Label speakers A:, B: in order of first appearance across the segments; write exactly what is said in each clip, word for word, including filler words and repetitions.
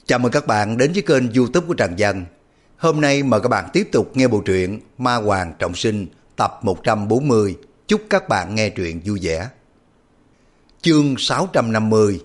A: Chào mừng các bạn đến với kênh YouTube của Trần Dân. Hôm nay mời các bạn tiếp tục nghe bộ truyện Ma Hoàng Trọng Sinh tập một trăm bốn mươi. Chúc các bạn nghe truyện vui vẻ. Chương sáu trăm năm mươi.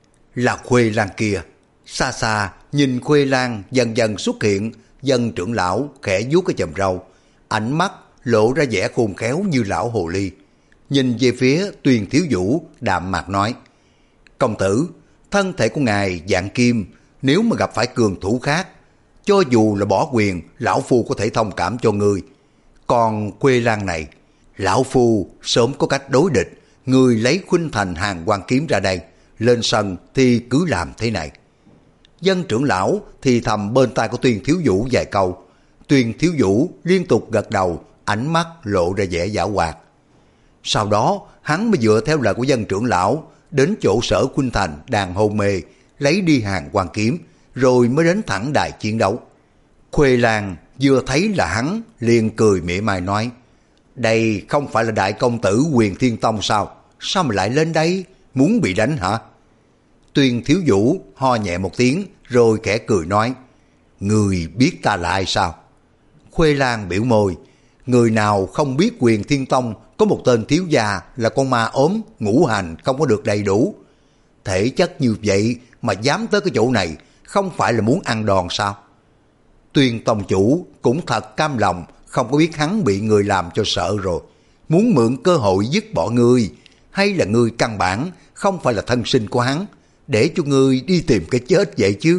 A: Là Khuê Lan kia. Xa xa nhìn Khuê Lan dần dần xuất hiện, Dân trưởng lão khẽ vuốt cái chòm râu, ánh mắt lộ ra vẻ khôn khéo như lão hồ ly. Nhìn về phía Tuyền Thiếu Vũ, đạm mạc nói: công tử, thân thể của ngài dạng kim, nếu mà gặp phải cường thủ khác, cho dù là bỏ quyền, lão phu có thể thông cảm cho ngươi. Còn Khuê Lan này, lão phu sớm có cách đối địch. Ngươi lấy khuynh thành hàng quan kiếm ra đây, lên sân thì cứ làm thế này. Dân trưởng lão thì thầm bên tai của Tuyền Thiếu Vũ vài câu. Tuyền Thiếu Vũ liên tục gật đầu, ánh mắt lộ ra vẻ giảo hoạt. Sau đó hắn mới dựa theo lời của dân trưởng lão đến chỗ Sở Khuynh Thành đang hôn mê, lấy đi hàng quan kiếm, rồi mới đến thẳng đài chiến đấu. Khuê Lan vừa thấy là hắn, liền cười mỉa mai nói: đây không phải là đại công tử Huyền Thiên Tông sao? Sao mà lại lên đây? Muốn bị đánh hả? Tuyền Thiếu Vũ ho nhẹ một tiếng, rồi khẽ cười nói: người biết ta là ai sao? Khuê Lan biểu môi: người nào không biết Huyền Thiên Tông có một tên thiếu gia là con ma ốm, ngũ hành không có được đầy đủ. Thể chất như vậy mà dám tới cái chỗ này, không phải là muốn ăn đòn sao? Tuyền tông chủ cũng thật cam lòng, không có biết hắn bị người làm cho sợ rồi, muốn mượn cơ hội dứt bỏ ngươi. Hay là ngươi căn bản không phải là thân sinh của hắn, để cho ngươi đi tìm cái chết vậy chứ?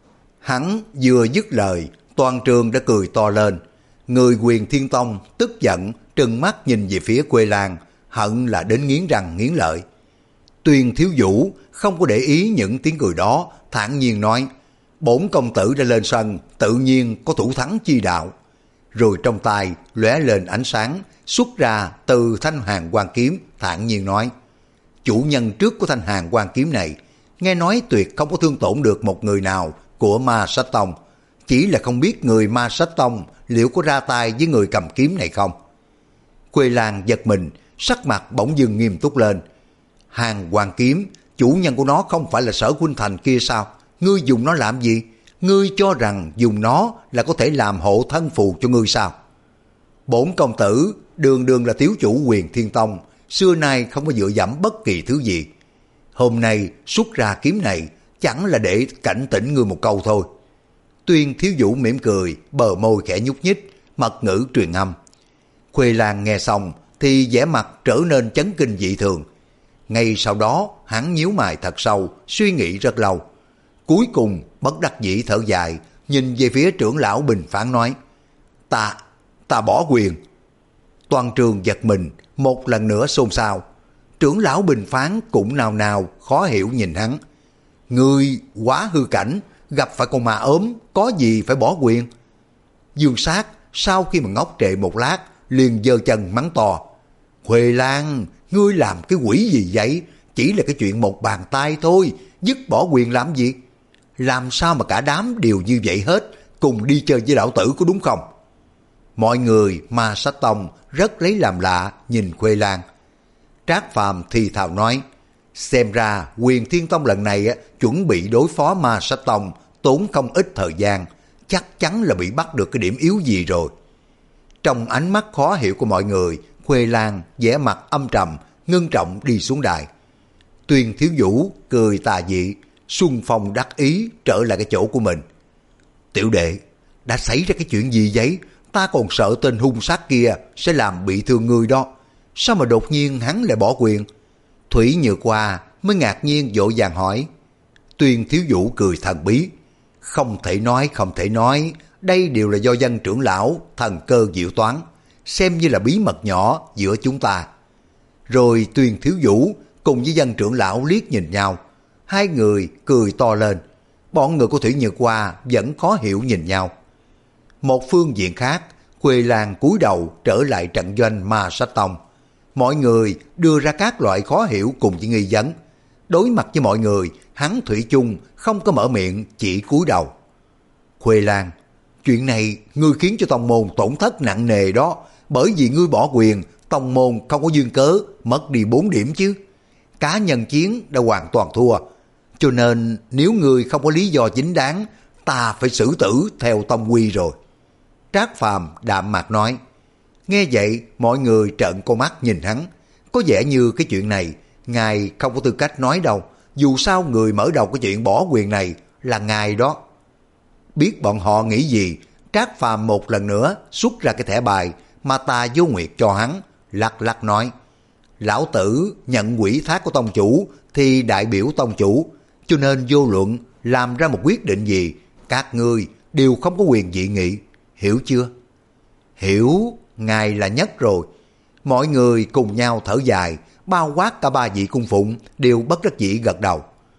A: Hắn vừa dứt lời, toàn trường đã cười to lên. Người Huyền Thiên Tông tức giận trừng mắt nhìn về phía Khuê Lan, hận là đến nghiến răng nghiến lợi. Tuyền Thiếu Vũ không có để ý những tiếng cười đó, thản nhiên nói: bổn công tử đã lên sân, tự nhiên có thủ thắng chi đạo. Rồi trong tay lóe lên ánh sáng, xuất ra từ thanh hàng quan kiếm, thản nhiên nói: chủ nhân trước của thanh hàng quan kiếm này, nghe nói tuyệt không có thương tổn được một người nào của Ma Sách Tông. Chỉ là không biết người Ma Sách Tông liệu có ra tay với người cầm kiếm này không? Khuê Lan giật mình, sắc mặt bỗng dưng nghiêm túc lên. Hàng quan kiếm, chủ nhân của nó không phải là Sở Khuynh Thành kia sao? Ngươi dùng nó làm gì? Ngươi cho rằng dùng nó là có thể làm hộ thân phù cho ngươi sao? Bổn công tử đường đường là thiếu chủ Huyền Thiên Tông, xưa nay không có dựa dẫm bất kỳ thứ gì. Hôm nay xuất ra kiếm này chẳng là để cảnh tỉnh ngươi một câu thôi. Tuyên Thiếu Vũ mỉm cười, bờ môi khẽ nhúc nhích, mật ngữ truyền âm. Khuê Lan nghe xong thì vẻ mặt trở nên chấn kinh dị thường. Ngay sau đó hắn nhíu mày thật sâu, suy nghĩ rất lâu. Cuối cùng bất đắc dĩ thở dài, nhìn về phía trưởng lão Bình Phán nói: Ta, ta bỏ quyền. Toàn trường giật mình, một lần nữa xôn xao. Trưởng lão Bình Phán cũng nào nào khó hiểu nhìn hắn. Ngươi quá hư cảnh, gặp phải con ma ốm, có gì phải bỏ quyền? Dương Sát sau khi mà ngốc trệ một lát, liền giơ chân mắng to: Khuê Lan, ngươi làm cái quỷ gì vậy? Chỉ là cái chuyện một bàn tay thôi, dứt bỏ quyền làm gì? Làm sao mà cả đám đều như vậy hết, cùng đi chơi với lão tử có đúng không? Mọi người Ma Sách Tông rất lấy làm lạ nhìn Khuê Lan. Trác Phàm thì thào nói: xem ra Huyền Thiên Tông lần này chuẩn bị đối phó Ma Sách Tông tốn không ít thời gian, chắc chắn là bị bắt được cái điểm yếu gì rồi. Trong ánh mắt khó hiểu của mọi người, Khuê Lan vẻ mặt âm trầm, ngưng trọng đi xuống đài. Tuyền Thiếu Vũ cười tà dị, xuân phong đắc ý trở lại cái chỗ của mình. Tiểu đệ, đã xảy ra cái chuyện gì vậy? Ta còn sợ tên hung sát kia sẽ làm bị thương người đó. Sao mà đột nhiên hắn lại bỏ quyền? Thủy Nhược Hoa mới ngạc nhiên vội vàng hỏi. Tuyền Thiếu Vũ cười thần bí: không thể nói, không thể nói, đây đều là do Dân trưởng lão thần cơ diệu toán, xem như là bí mật nhỏ giữa chúng ta. Rồi Tuyền Thiếu Vũ cùng với Dân trưởng lão liếc nhìn nhau, hai người cười to lên. Bọn người của Thủy Nhược Hoa vẫn khó hiểu nhìn nhau. Một phương diện khác, Khuê Lan cúi đầu trở lại trận doanh Ma Sách Tông. Mọi người đưa ra các loại khó hiểu cùng với nghi vấn. Đối mặt với mọi người, hắn thủy chung không có mở miệng, chỉ cúi đầu. Khuê Lan, chuyện này ngươi khiến cho tông môn tổn thất nặng nề đó. Bởi vì ngươi bỏ quyền, tông môn không có duyên cớ mất đi bốn điểm chứ. Cá nhân chiến đã hoàn toàn thua. cho nên nếu ngươi không có lý do chính đáng, ta phải xử tử theo tông quy rồi. Trác Phàm đạm mạc nói. Nghe vậy, mọi người trợn con mắt nhìn hắn. Có vẻ như cái chuyện này, ngài không có tư cách nói đâu. Dù sao người mở đầu cái chuyện bỏ quyền này là ngài đó. Biết bọn họ nghĩ gì, Trác Phàm một lần nữa xuất ra cái thẻ bài mà Tà Vô Nguyệt cho hắn, lắc lắc nói. Lão tử nhận quỹ thác của tông chủ thì đại biểu tông chủ, cho nên vô luận làm ra một quyết định gì, các ngươi đều không có quyền dị nghị, hiểu chưa? Hiểu, ngài là nhất rồi. Mọi người cùng nhau thở dài, bao quát cả ba vị cung phụng đều bất đắc dĩ gật đầu.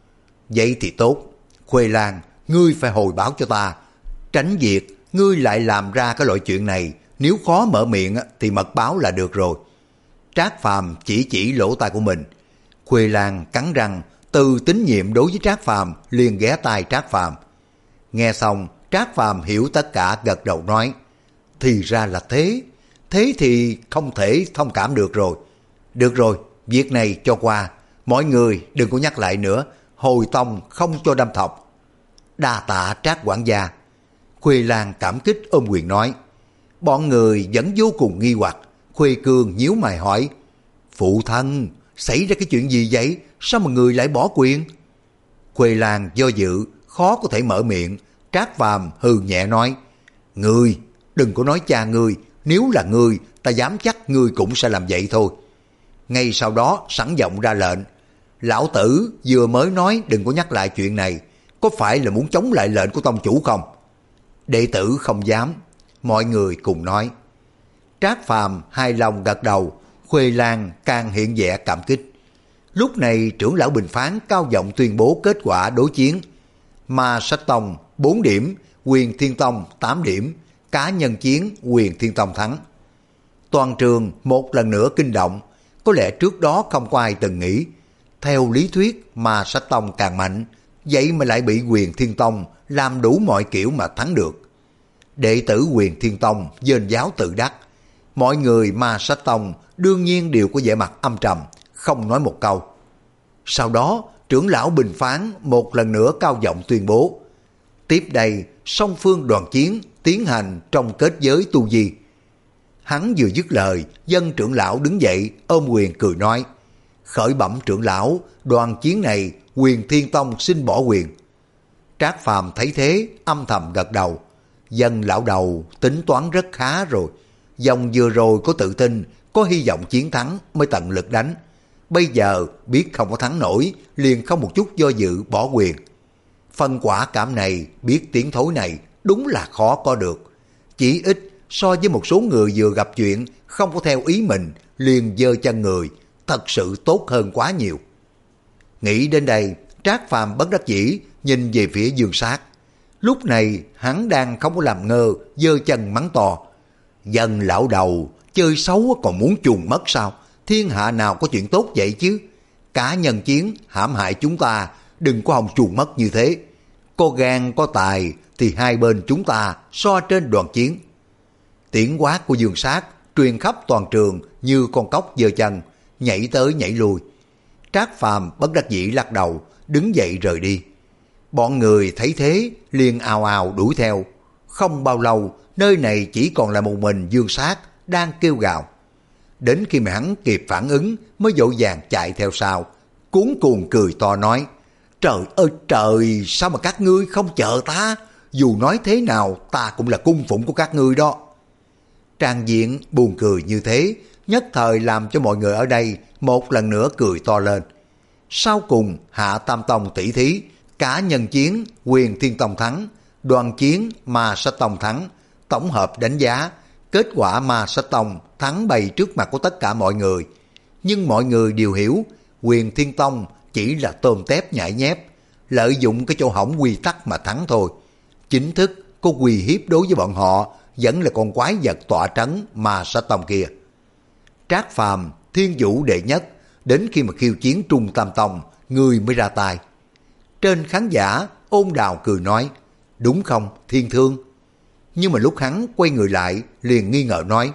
A: Vậy thì tốt, Khuê Lan, ngươi phải hồi báo cho ta, tránh việc ngươi lại làm ra cái loại chuyện này, nếu khó mở miệng thì mật báo là được rồi. Trác Phàm chỉ chỉ lỗ tai của mình. Khuê Lan cắn răng, từ tín nhiệm đối với Trác Phàm liền ghé tai Trác Phàm. Nghe xong, Trác Phàm hiểu tất cả, gật đầu nói. Thì ra là thế, thế thì không thể thông cảm được rồi. Được rồi, việc này cho qua, mọi người đừng có nhắc lại nữa, hồi tông không cho đâm thọc. Đa tạ Trác quản gia. Khuê Lan cảm kích ôm quyền nói. Bọn người vẫn vô cùng nghi hoặc. Khuê Cương nhíu mày hỏi. Phụ thân, xảy ra cái chuyện gì vậy? Sao mà người lại bỏ quyền? Khuê Lan do dự, khó có thể mở miệng. Trác Phàm hừ nhẹ nói. Ngươi, đừng có nói cha ngươi, nếu là ngươi, ta dám chắc ngươi cũng sẽ làm vậy thôi. Ngay sau đó sẵn giọng ra lệnh. Lão tử vừa mới nói đừng có nhắc lại chuyện này, có phải là muốn chống lại lệnh của tông chủ không? Đệ tử không dám. Mọi người cùng nói. Trác Phàm hài lòng gật đầu. Khuê Lan càng hiện vẻ cảm kích. Lúc này trưởng lão Bình Phán cao giọng tuyên bố kết quả đối chiến. Ma Sách Tông bốn điểm, Quyền Thiên Tông tám điểm, cá nhân chiến Quyền Thiên Tông thắng. Toàn trường một lần nữa kinh động. Có lẽ trước đó không có ai từng nghĩ. Theo lý thuyết Ma Sách Tông càng mạnh, vậy mà lại bị Quyền Thiên Tông làm đủ mọi kiểu mà thắng được. Đệ tử Quyền Thiên Tông dên giáo tự đắc. Mọi người Ma Sách Tông đương nhiên đều có vẻ mặt âm trầm, không nói một câu. Sau đó trưởng lão Bình Phán một lần nữa cao giọng tuyên bố. Tiếp đây song phương đoàn chiến tiến hành trong kết giới tu di. Hắn vừa dứt lời, dân trưởng lão đứng dậy ôm quyền cười nói. Khởi bẩm trưởng lão, đoàn chiến này Quyền Thiên Tông xin bỏ quyền. Trác Phàm thấy thế âm thầm gật đầu. Dân lão đầu tính toán rất khá rồi. Dòng vừa rồi có tự tin, có hy vọng chiến thắng mới tận lực đánh. Bây giờ biết không có thắng nổi, liền không một chút do dự bỏ quyền. Phần quả cảm này, biết tiếng thối này, đúng là khó có được. Chỉ ít so với một số người vừa gặp chuyện, không có theo ý mình, liền giơ chân người, thật sự tốt hơn quá nhiều. Nghĩ đến đây, Trác Phàm bất đắc dĩ nhìn về phía Dương Sát. Lúc này hắn đang không có làm ngơ, giơ chân mắng to. Dân lão đầu, chơi xấu còn muốn chuồn mất sao? Thiên hạ nào có chuyện tốt vậy chứ? Cá nhân chiến hãm hại chúng ta, đừng có hòng chuồn mất như thế. Có gan có tài thì hai bên chúng ta so trên đoàn chiến. Tiếng quát của Dương Sát truyền khắp toàn trường như con cóc giơ chân, nhảy tới nhảy lui. Trác Phàm bất đắc dĩ lắc đầu, đứng dậy rời đi. Bọn người thấy thế liền ào ào đuổi theo. Không bao lâu, nơi này chỉ còn là một mình Dương Sát đang kêu gào. Đến khi mà hắn kịp phản ứng mới vội vàng chạy theo sau, cuống cuồng cười to nói. Trời ơi trời, sao mà các ngươi không chờ ta? Dù nói thế nào ta cũng là cung phụng của các ngươi đó. Trang diện buồn cười như thế, nhất thời làm cho mọi người ở đây một lần nữa cười to lên. Sau cùng Hạ Tam Tông tỷ thí, cá nhân chiến Quyền Thiên Tông thắng, đoàn chiến Ma Sách Tông thắng. Tổng hợp đánh giá, kết quả Ma Sách Tông thắng bày trước mặt của tất cả mọi người. Nhưng mọi người đều hiểu, Quyền Thiên Tông chỉ là tôm tép nhảy nhép, lợi dụng cái chỗ hỏng quy tắc mà thắng thôi. Chính thức có uy hiếp đối với bọn họ vẫn là con quái vật tọa trấn Ma Sách Tông kia. Trác Phàm thiên vũ đệ nhất, đến khi mà khiêu chiến Trung Tam Tông, người mới ra tay. Trên khán giả, Ôn Đào cười nói, đúng không Thiên Thương? Nhưng mà lúc hắn quay người lại, liền nghi ngờ nói,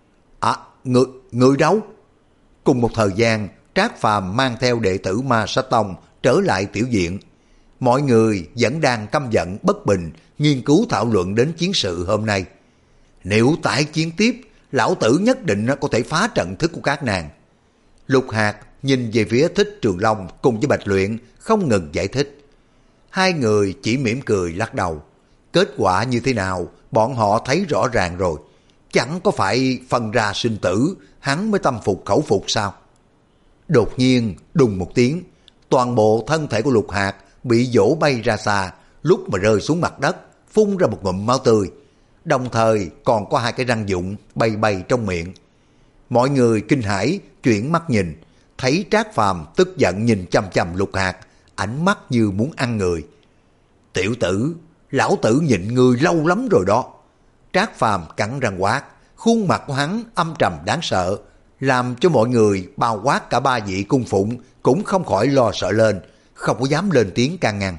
A: à, người, người đâu? Cùng một thời gian, Trác Phàm mang theo đệ tử Ma Sách Tông trở lại tiểu viện. mọi người vẫn đang căm giận bất bình, nghiên cứu thảo luận đến chiến sự hôm nay. Nếu tái chiến tiếp, lão tử nhất định có thể phá trận thức của các nàng. Lục Hạt nhìn về phía Thích Trường Long cùng với Bạch Luyện, không ngừng giải thích. Hai người chỉ mỉm cười lắc đầu. Kết quả như thế nào, bọn họ thấy rõ ràng rồi. Chẳng có phải phân ra sinh tử, hắn mới tâm phục khẩu phục sao? Đột nhiên, đùng một tiếng, toàn bộ thân thể của Lục Hạt bị dỗ bay ra xa, lúc mà rơi xuống mặt đất, phun ra một ngụm máu tươi. Đồng thời còn có hai cái răng dụng bay bay trong miệng. Mọi người kinh hãi chuyển mắt nhìn, thấy Trác Phàm tức giận nhìn chằm chằm Lục Hạt, ánh mắt như muốn ăn người. Tiểu tử, lão tử nhịn ngươi lâu lắm rồi đó. Trác Phàm cắn răng quát, khuôn mặt của hắn âm trầm đáng sợ, làm cho mọi người bao quát cả ba vị cung phụng cũng không khỏi lo sợ lên, không có dám lên tiếng can ngăn.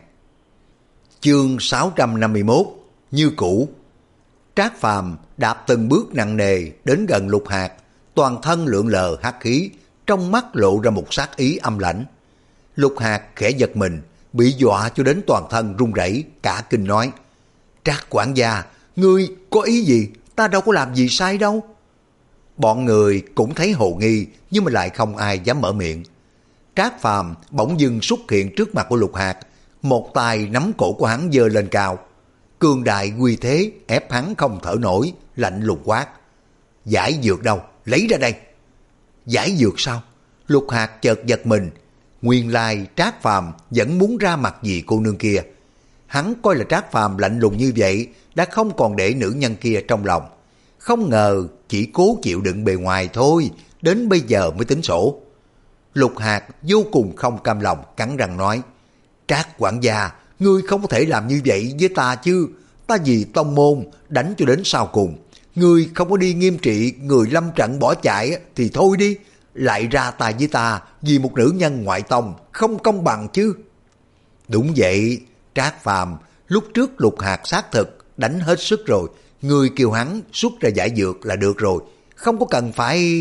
A: Chương sáu trăm năm mươi mốt, như cũ. Trác Phàm đạp từng bước nặng nề đến gần Lục Hạt, toàn thân lượn lờ hắc khí, trong mắt lộ ra một sát ý âm lãnh. Lục Hạt khẽ giật mình, bị dọa cho đến toàn thân run rẩy, cả kinh nói: Trác quản gia, ngươi có ý gì? Ta đâu có làm gì sai đâu. Bọn người cũng thấy hồ nghi, nhưng mà lại không ai dám mở miệng. Trác Phàm bỗng dưng xuất hiện trước mặt của Lục Hạt, một tay nắm cổ của hắn giơ lên cao. Cường đại uy thế ép hắn không thở nổi, lạnh lùng quát: Giải dược đâu? Lấy ra đây. Giải dược sao? Lục Hạt chợt giật mình. Nguyên lai Trác Phàm vẫn muốn ra mặt gì cô nương kia. Hắn coi là Trác Phàm lạnh lùng như vậy đã không còn để nữ nhân kia trong lòng. Không ngờ chỉ cố chịu đựng bề ngoài thôi, đến bây giờ mới tính sổ. Lục Hạt vô cùng không cam lòng, cắn răng nói: Trác quản gia, ngươi không có thể làm như vậy với ta chứ. Ta vì tông môn đánh cho đến sau cùng. Ngươi không có đi nghiêm trị, người lâm trận bỏ chạy thì thôi đi, lại ra tay với ta vì một nữ nhân ngoại tông, không công bằng chứ. Đúng vậy, Trác Phàm, lúc trước Lục Hạt xác thực đánh hết sức rồi, người kêu hắn xuất ra giải dược là được rồi, không có cần phải...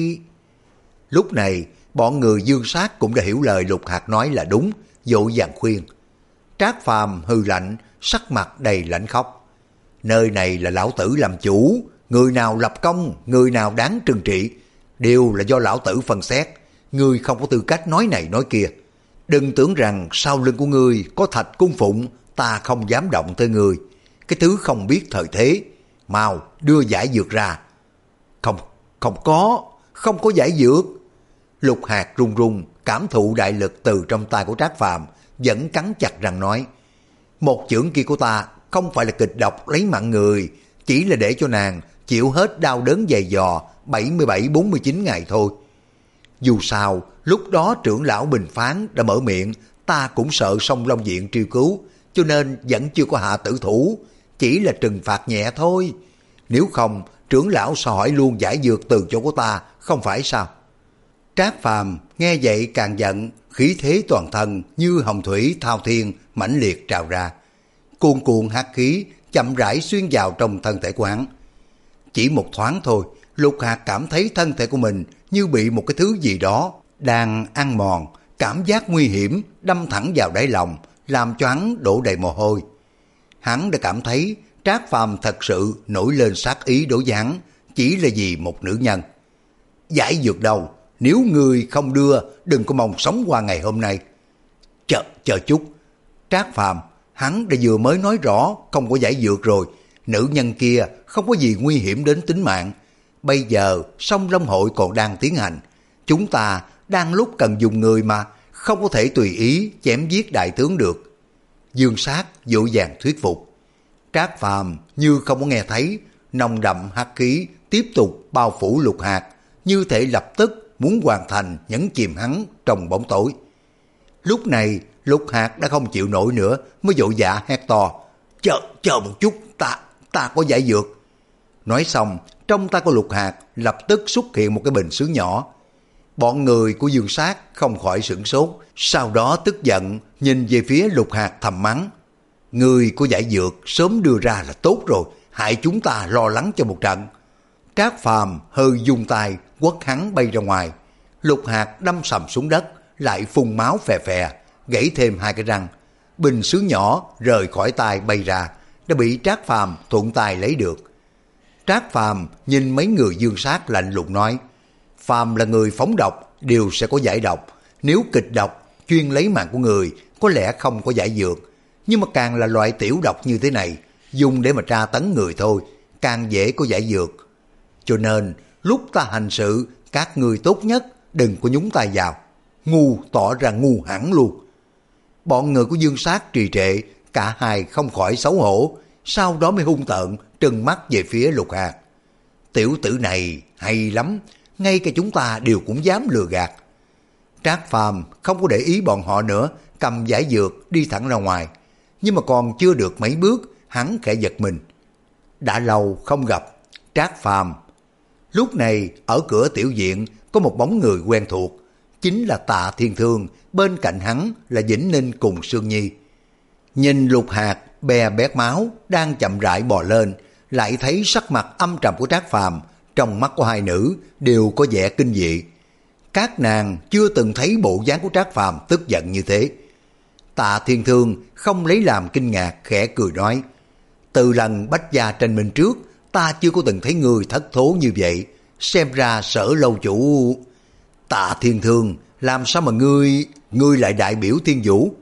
A: Lúc này, bọn người Dương Sát cũng đã hiểu lời Lục Hạt nói là đúng, vội vàng khuyên. Trác Phàm hừ lạnh, sắc mặt đầy lạnh khóc. Nơi này là lão tử làm chủ, người nào lập công, người nào đáng trừng trị, đều là do lão tử phân xét. Ngươi không có tư cách nói này nói kia. Đừng tưởng rằng sau lưng của ngươi có Thạch cung phụng, ta không dám động tới ngươi. Cái thứ không biết thời thế. Mau đưa giải dược ra. Không, không có, không có giải dược. Lục Hạt run run, cảm thụ đại lực từ trong tay của Trác Phàm, vẫn cắn chặt răng nói: Một chưởng kia của ta không phải là kịch độc lấy mạng người, chỉ là để cho nàng chịu hết đau đớn dày dò bảy mươi bảy bốn mươi chín ngày thôi. Dù sao, lúc đó trưởng lão Bình Phán đã mở miệng, ta cũng sợ Sông Long Viện triều cứu, cho nên vẫn chưa có hạ tử thủ, chỉ là trừng phạt nhẹ thôi. Nếu không, trưởng lão sẽ hỏi luôn giải dược từ chỗ của ta, không phải sao? Trác Phàm nghe vậy càng giận, khí thế toàn thân như hồng thủy thao thiên mãnh liệt trào ra. Cuồn cuộn hắc khí chậm rãi xuyên vào trong thân thể của hắn. Chỉ một thoáng thôi, Lục Hạt cảm thấy thân thể của mình như bị một cái thứ gì đó đang ăn mòn, cảm giác nguy hiểm đâm thẳng vào đáy lòng, làm cho hắn đổ đầy mồ hôi. Hắn đã cảm thấy Trác Phàm thật sự nổi lên sát ý đối với hắn, chỉ là vì một nữ nhân. Giải dược đâu, nếu ngươi không đưa, đừng có mong sống qua ngày hôm nay. Chờ, chờ chút. Trác Phàm, hắn đã vừa mới nói rõ không có giải dược rồi, nữ nhân kia không có gì nguy hiểm đến tính mạng. Bây giờ Sông Long hội còn đang tiến hành, chúng ta đang lúc cần dùng người mà, không có thể tùy ý chém giết đại tướng được. Dương Sát vội vàng thuyết phục. Trác Phàm như không có nghe thấy, nồng đậm hắc khí tiếp tục bao phủ Lục Hạt, như thể lập tức muốn hoàn thành nhấn chìm hắn trong bóng tối. Lúc này Lục Hạt đã không chịu nổi nữa, mới vội vã hét to: Chờ, chờ một chút, ta, ta có giải dược. Nói xong, trong tay của Lục Hạt lập tức xuất hiện một cái bình sứ nhỏ. Bọn người của Dương Sát không khỏi sửng sốt, sau đó tức giận nhìn về phía Lục Hạt thầm mắng: Người có giải dược sớm đưa ra là tốt rồi, hại chúng ta lo lắng cho một trận. Trác Phàm hơi dùng tay quất hắn bay ra ngoài. Lục Hạt đâm sầm xuống đất, lại phun máu phè phè, gãy thêm hai cái răng. bình sứ nhỏ rời khỏi tay bay ra, đã bị Trác Phàm thuận tay lấy được. Trác Phàm nhìn mấy người Dương Sát lạnh lùng nói, phàm là người phóng độc đều sẽ có giải độc, nếu kịch độc chuyên lấy mạng của người có lẽ không có giải dược, nhưng mà càng là loại tiểu độc như thế này, dùng để mà tra tấn người thôi, càng dễ có giải dược. Cho nên lúc ta hành sự, các người tốt nhất đừng có nhúng tay vào. Ngu tỏ ra ngu hẳn luôn. Bọn người của Dương Sát trì trệ, cả hai không khỏi xấu hổ, sau đó mới hung tợn trừng mắt về phía Lục Hạt. Tiểu tử này hay lắm, ngay cả chúng ta đều cũng dám lừa gạt. Trác Phàm không có để ý bọn họ nữa, cầm giải dược đi thẳng ra ngoài. Nhưng mà còn chưa được mấy bước, hắn khẽ giật mình. Đã lâu không gặp Trác Phàm. Lúc này ở cửa tiểu viện có một bóng người quen thuộc, chính là Tạ Thiên Thương, bên cạnh hắn là Vĩnh Ninh cùng Sương Nhi. Nhìn Lục Hạt bè bét máu đang chậm rãi bò lên, lại thấy sắc mặt âm trầm của Trác Phàm, trong mắt của hai nữ đều có vẻ kinh dị. Các nàng chưa từng thấy bộ dáng của Trác Phàm tức giận như thế. Tạ Thiên Thương không lấy làm kinh ngạc, khẽ cười nói, từ lần Bách Gia tranh minh trước, ta chưa có từng thấy người thất thố như vậy, xem ra Sở lâu chủ... Tạ Thiên Thương, làm sao mà ngươi, ngươi lại đại biểu Thiên Vũ?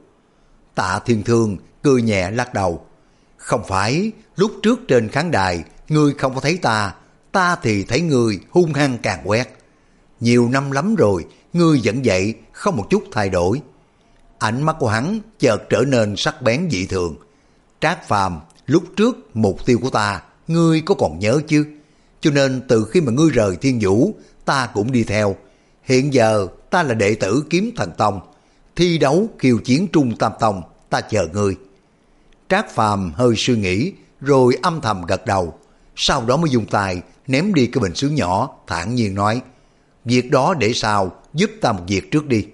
A: Tạ Thiên Thương cười nhẹ lắc đầu, không phải, lúc trước trên khán đài, ngươi không có thấy ta, ta thì thấy ngươi hung hăng càng quét. Nhiều năm lắm rồi, ngươi vẫn vậy, không một chút thay đổi. Ánh mắt của hắn chợt trở nên sắc bén dị thường. Trác Phàm, lúc trước mục tiêu của ta, ngươi có còn nhớ chứ? Cho nên từ khi mà ngươi rời Thiên Vũ, ta cũng đi theo. Hiện giờ ta là đệ tử Kiếm Thần Tông, thi đấu khiêu chiến Trung Tam Tông, ta chờ ngươi. Trác Phàm hơi suy nghĩ, rồi âm thầm gật đầu. Sau đó mới dùng tay ném đi cái bình sứ nhỏ, thản nhiên nói, việc đó để sau, giúp ta một việc trước đi.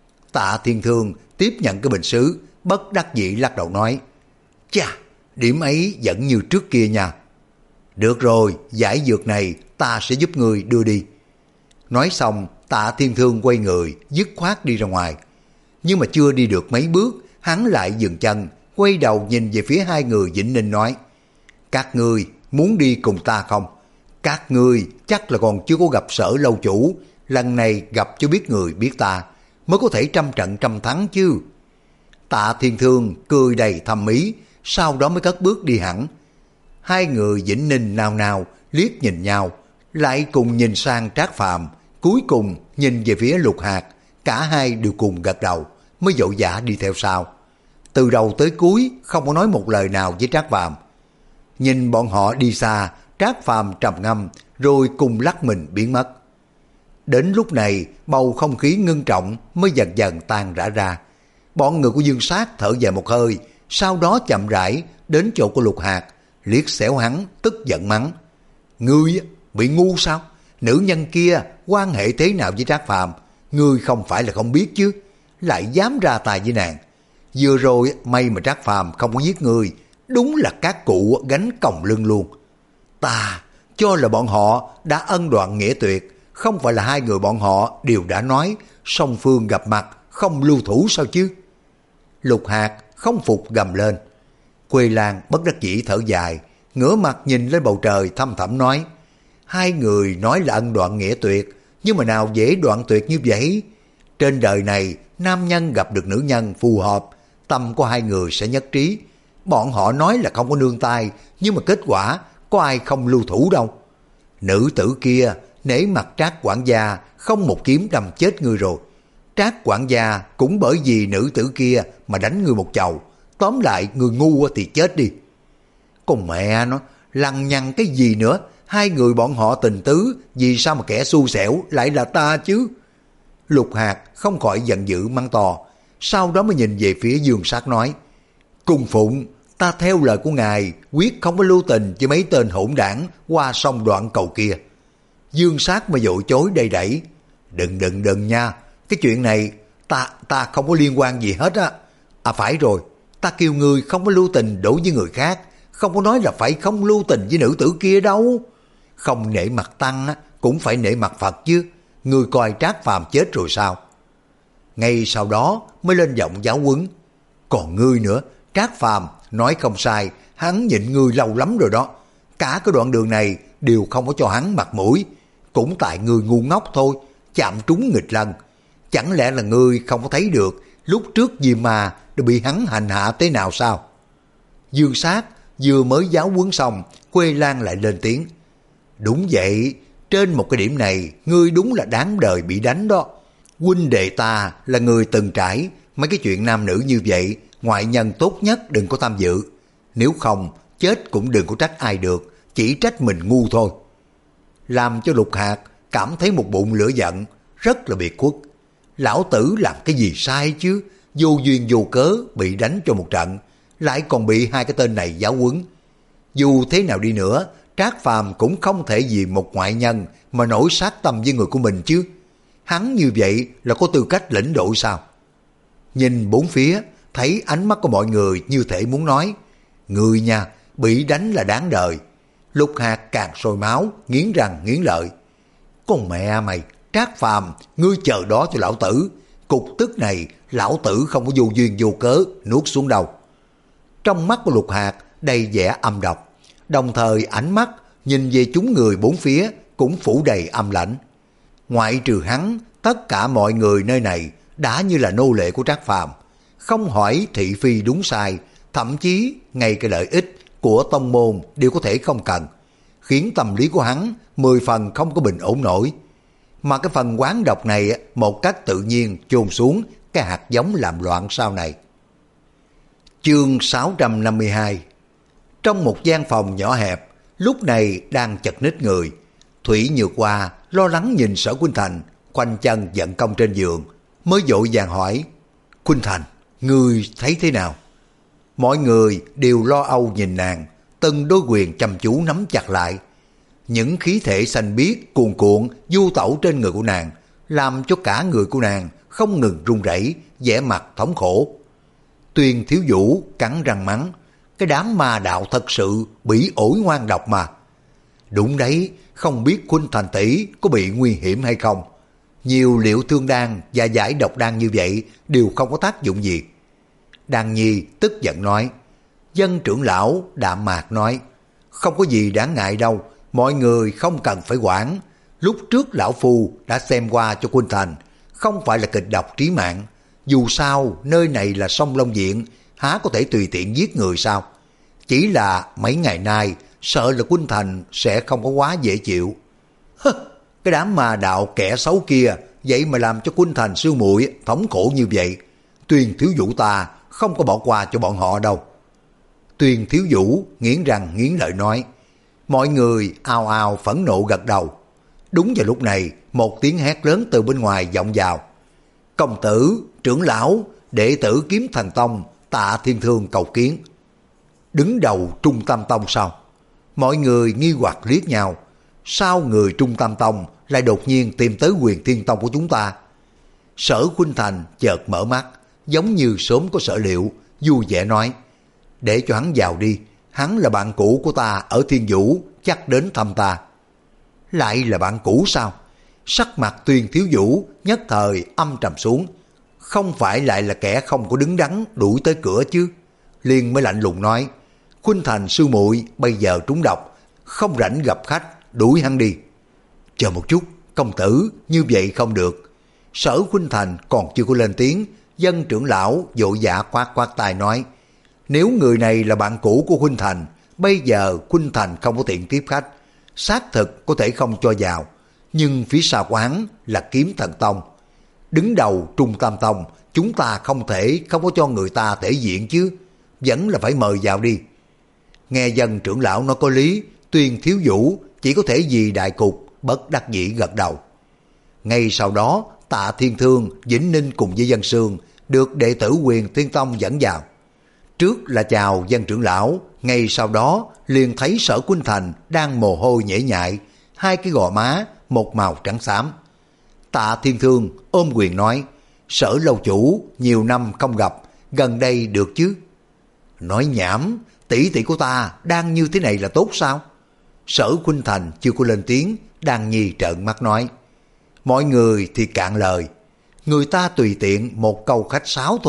A: Tạ Thiên Thương tiếp nhận cái bình sứ, bất đắc dĩ lắc đầu nói, chà, điểm ấy vẫn như trước kia nha. Được rồi, giải dược này ta sẽ giúp người đưa đi. Nói xong, Tạ Thiên Thương quay người, dứt khoát đi ra ngoài. Nhưng mà chưa đi được mấy bước, hắn lại dừng chân, quay đầu nhìn về phía hai người Vĩnh Ninh nói, các ngươi muốn đi cùng ta không? Các ngươi chắc là còn chưa có gặp Sở lâu chủ, lần này gặp cho biết người biết ta, mới có thể trăm trận trăm thắng chứ. Tạ Thiên Thương cười đầy thâm ý, sau đó mới cất bước đi hẳn. Hai người Vĩnh Ninh nào nào liếc nhìn nhau, lại cùng nhìn sang Trác Phàm, cuối cùng nhìn về phía Lục Hạt, cả hai đều cùng gật đầu, mới vội vã đi theo sau. Từ đầu tới cuối không có nói một lời nào với Trác Phàm. Nhìn bọn họ đi xa, Trác Phàm trầm ngâm, rồi cùng lắc mình biến mất. Đến lúc này, bầu không khí ngưng trọng mới dần dần tan rã ra. Bọn người của Dương Sát thở dài một hơi, sau đó chậm rãi đến chỗ của Lục Hạt, liếc xéo hắn, tức giận mắng, ngươi bị ngu sao? Nữ nhân kia quan hệ thế nào với Trác Phàm, ngươi không phải là không biết chứ, lại dám ra tay với nàng. Vừa rồi may mà Trác Phàm không có giết ngươi, đúng là các cụ gánh còng lưng luôn. Ta cho là bọn họ đã ân đoạn nghĩa tuyệt, không phải là hai người bọn họ đều đã nói song phương gặp mặt không lưu thủ sao chứ? Lục Hạt không phục gầm lên. Quê Lan bất đắc dĩ thở dài, ngửa mặt nhìn lên bầu trời thâm thẳm nói, hai người nói là ân đoạn nghĩa tuyệt, nhưng mà nào dễ đoạn tuyệt như vậy? Trên đời này, nam nhân gặp được nữ nhân phù hợp, tâm của hai người sẽ nhất trí. Bọn họ nói là không có nương tay, nhưng mà kết quả có ai không lưu thủ đâu. Nữ tử kia nể mặt Trác quản gia, không một kiếm đâm chết ngươi rồi. Trác quản gia cũng bởi vì nữ tử kia mà đánh ngươi một chầu. Tóm lại người ngu thì chết đi. Còn mẹ nó, lằng nhằng cái gì nữa? Hai người bọn họ tình tứ, vì sao mà kẻ xui xẻo lại là ta chứ? Lục Hạt không khỏi giận dữ mắng to, sau đó mới nhìn về phía Dương Sát nói, Cung Phụng, ta theo lời của ngài, quyết không có lưu tình với mấy tên hỗn đảng qua sông Đoạn Cầu kia. Dương Sát mà dội chối đầy đẩy, đừng đừng đừng nha, cái chuyện này ta ta không có liên quan gì hết á. À phải rồi, ta kêu ngươi không có lưu tình đối với người khác, không có nói là phải không lưu tình với nữ tử kia đâu. Không nể mặt Tăng á, cũng phải nể mặt Phật chứ. Ngươi coi Trác Phàm chết rồi sao? Ngay sau đó mới lên giọng giáo huấn, Còn ngươi nữa, Trác Phàm nói không sai, hắn nhịn ngươi lâu lắm rồi đó. Cả cái đoạn đường này đều không có cho hắn mặt mũi. Cũng tại ngươi ngu ngốc thôi, chạm trúng nghịch lân. Chẳng lẽ là ngươi không có thấy được lúc trước Diêm Ma đã bị hắn hành hạ thế nào sao? Dương Sát vừa mới giáo huấn xong, Khuê Lan lại lên tiếng. Đúng vậy, trên một cái điểm này, ngươi đúng là đáng đời bị đánh đó. Huynh đệ ta là người từng trải, mấy cái chuyện nam nữ như vậy, ngoại nhân tốt nhất đừng có tham dự. Nếu không, chết cũng đừng có trách ai được, chỉ trách mình ngu thôi. Làm cho Lục Hạt cảm thấy một bụng lửa giận, rất là biệt khuất. Lão tử làm cái gì sai chứ, vô duyên vô cớ bị đánh cho một trận, lại còn bị hai cái tên này giáo huấn. Dù thế nào đi nữa, Trác Phàm cũng không thể vì một ngoại nhân mà nổi sát tâm với người của mình chứ. Hắn như vậy là có tư cách lĩnh đội sao? Nhìn bốn phía, thấy ánh mắt của mọi người như thể muốn nói, người nha, bị đánh là đáng đời. Lục Hạt càng sôi máu, nghiến răng nghiến lợi. Con mẹ mày, Trác Phàm, ngươi chờ đó cho lão tử. Cục tức này, lão tử không có vô duyên vô cớ, nuốt xuống đâu. Trong mắt của Lục Hạt đầy vẻ âm độc, đồng thời ánh mắt nhìn về chúng người bốn phía cũng phủ đầy âm lãnh. Ngoại trừ hắn, tất cả mọi người nơi này đã như là nô lệ của Trác Phàm, không hỏi thị phi đúng sai, thậm chí ngay cái lợi ích của tông môn đều có thể không cần, khiến tâm lý của hắn mười phần không có bình ổn nổi. Mà cái phần quán độc này một cách tự nhiên chôn xuống cái hạt giống làm loạn sau này. Chương sáu trăm năm mươi hai. Trong một gian phòng nhỏ hẹp, lúc này đang chật ních người. Thủy Nhược Hoa lo lắng nhìn Sở Khuynh Thành khoanh chân giận công trên giường, mới vội vàng hỏi, Khuynh Thành, ngươi thấy thế nào? Mọi người đều lo âu nhìn nàng, từng đôi quyền chăm chú nắm chặt lại. Những khí thể xanh biếc cuồn cuộn du tẩu trên người của nàng, làm cho cả người của nàng không ngừng run rẩy, vẻ mặt thống khổ. Tuyền Thiếu Vũ cắn răng mắng, cái đám ma đạo thật sự bị ổi ngoan độc mà. Đúng đấy, không biết Khuynh Thành tỷ có bị nguy hiểm hay không. Nhiều liệu thương đan và giải độc đan như vậy đều không có tác dụng gì. Đan Nhi tức giận nói. Dân trưởng lão đạm mạc nói, không có gì đáng ngại đâu, mọi người không cần phải quản. Lúc trước lão phu đã xem qua cho Khuynh Thành, không phải là kịch độc trí mạng. Dù sao nơi này là sông Long Viện, há có thể tùy tiện giết người sao? Chỉ là mấy ngày nay sợ là Khuynh Thành sẽ không có quá dễ chịu. Hơ, cái đám ma đạo kẻ xấu kia, vậy mà làm cho Khuynh Thành sư muội thống khổ như vậy. Tuyền Thiếu Vũ ta không có bỏ qua cho bọn họ đâu. Tuyền Thiếu Vũ nghiến răng nghiến lợi nói. Mọi người ào ào phẫn nộ gật đầu. Đúng vào lúc này, một tiếng hét lớn từ bên ngoài vọng vào. Công tử, trưởng lão, đệ tử Kiếm Thần Tông, Tạ Thiên Thương cầu kiến. Đứng đầu Trung Tâm Tông sao? Mọi người nghi hoặc liếc nhau. Sao người Trung Tâm Tông lại đột nhiên tìm tới Huyền Thiên Tông của chúng ta? Sở Khuynh Thành chợt mở mắt, giống như sớm có sở liệu, vui vẻ nói. Để cho hắn vào đi, hắn là bạn cũ của ta ở Thiên Vũ, chắc đến thăm ta. Lại là bạn cũ sao? Sắc mặt Tuyền Thiếu Vũ nhất thời âm trầm xuống. Không phải lại là kẻ không có đứng đắn đuổi tới cửa chứ? Liền mới lạnh lùng nói. Khuynh Thành sư muội bây giờ trúng độc, không rảnh gặp khách, đuổi hắn đi. Chờ một chút, công tử, như vậy không được. Sở Khuynh Thành còn chưa có lên tiếng, dân trưởng lão vội vã quát quát tai nói. Nếu người này là bạn cũ của Khuynh Thành, bây giờ Khuynh Thành không có tiện tiếp khách, xác thực có thể không cho vào. Nhưng phía sau của hắn là Kiếm Thần Tông, đứng đầu Trung Tam Tông, chúng ta không thể không có cho người ta thể diện chứ, vẫn là phải mời vào đi. Nghe dân trưởng lão nói có lý, Tuyền Thiếu Vũ chỉ có thể vì đại cục bất đắc dĩ gật đầu. Ngay sau đó, Tạ Thiên Thương, Vĩnh Ninh cùng với Dân Sương được đệ tử Huyền Thiên Tông dẫn vào. Trước là chào dân trưởng lão, ngay sau đó liền thấy Sở Khuynh Thành đang mồ hôi nhễ nhại, hai cái gò má một màu trắng xám. Tạ Thiên Thương ôm quyền nói, Sở lâu chủ nhiều năm không gặp, gần đây được chứ? Nói nhảm, tỷ tỷ của ta đang như thế này là tốt sao? Sở Khuynh Thành chưa có lên tiếng, Đan Nhi trợn mắt nói. Mọi người thì cạn lời, người ta tùy tiện một câu khách sáo thôi,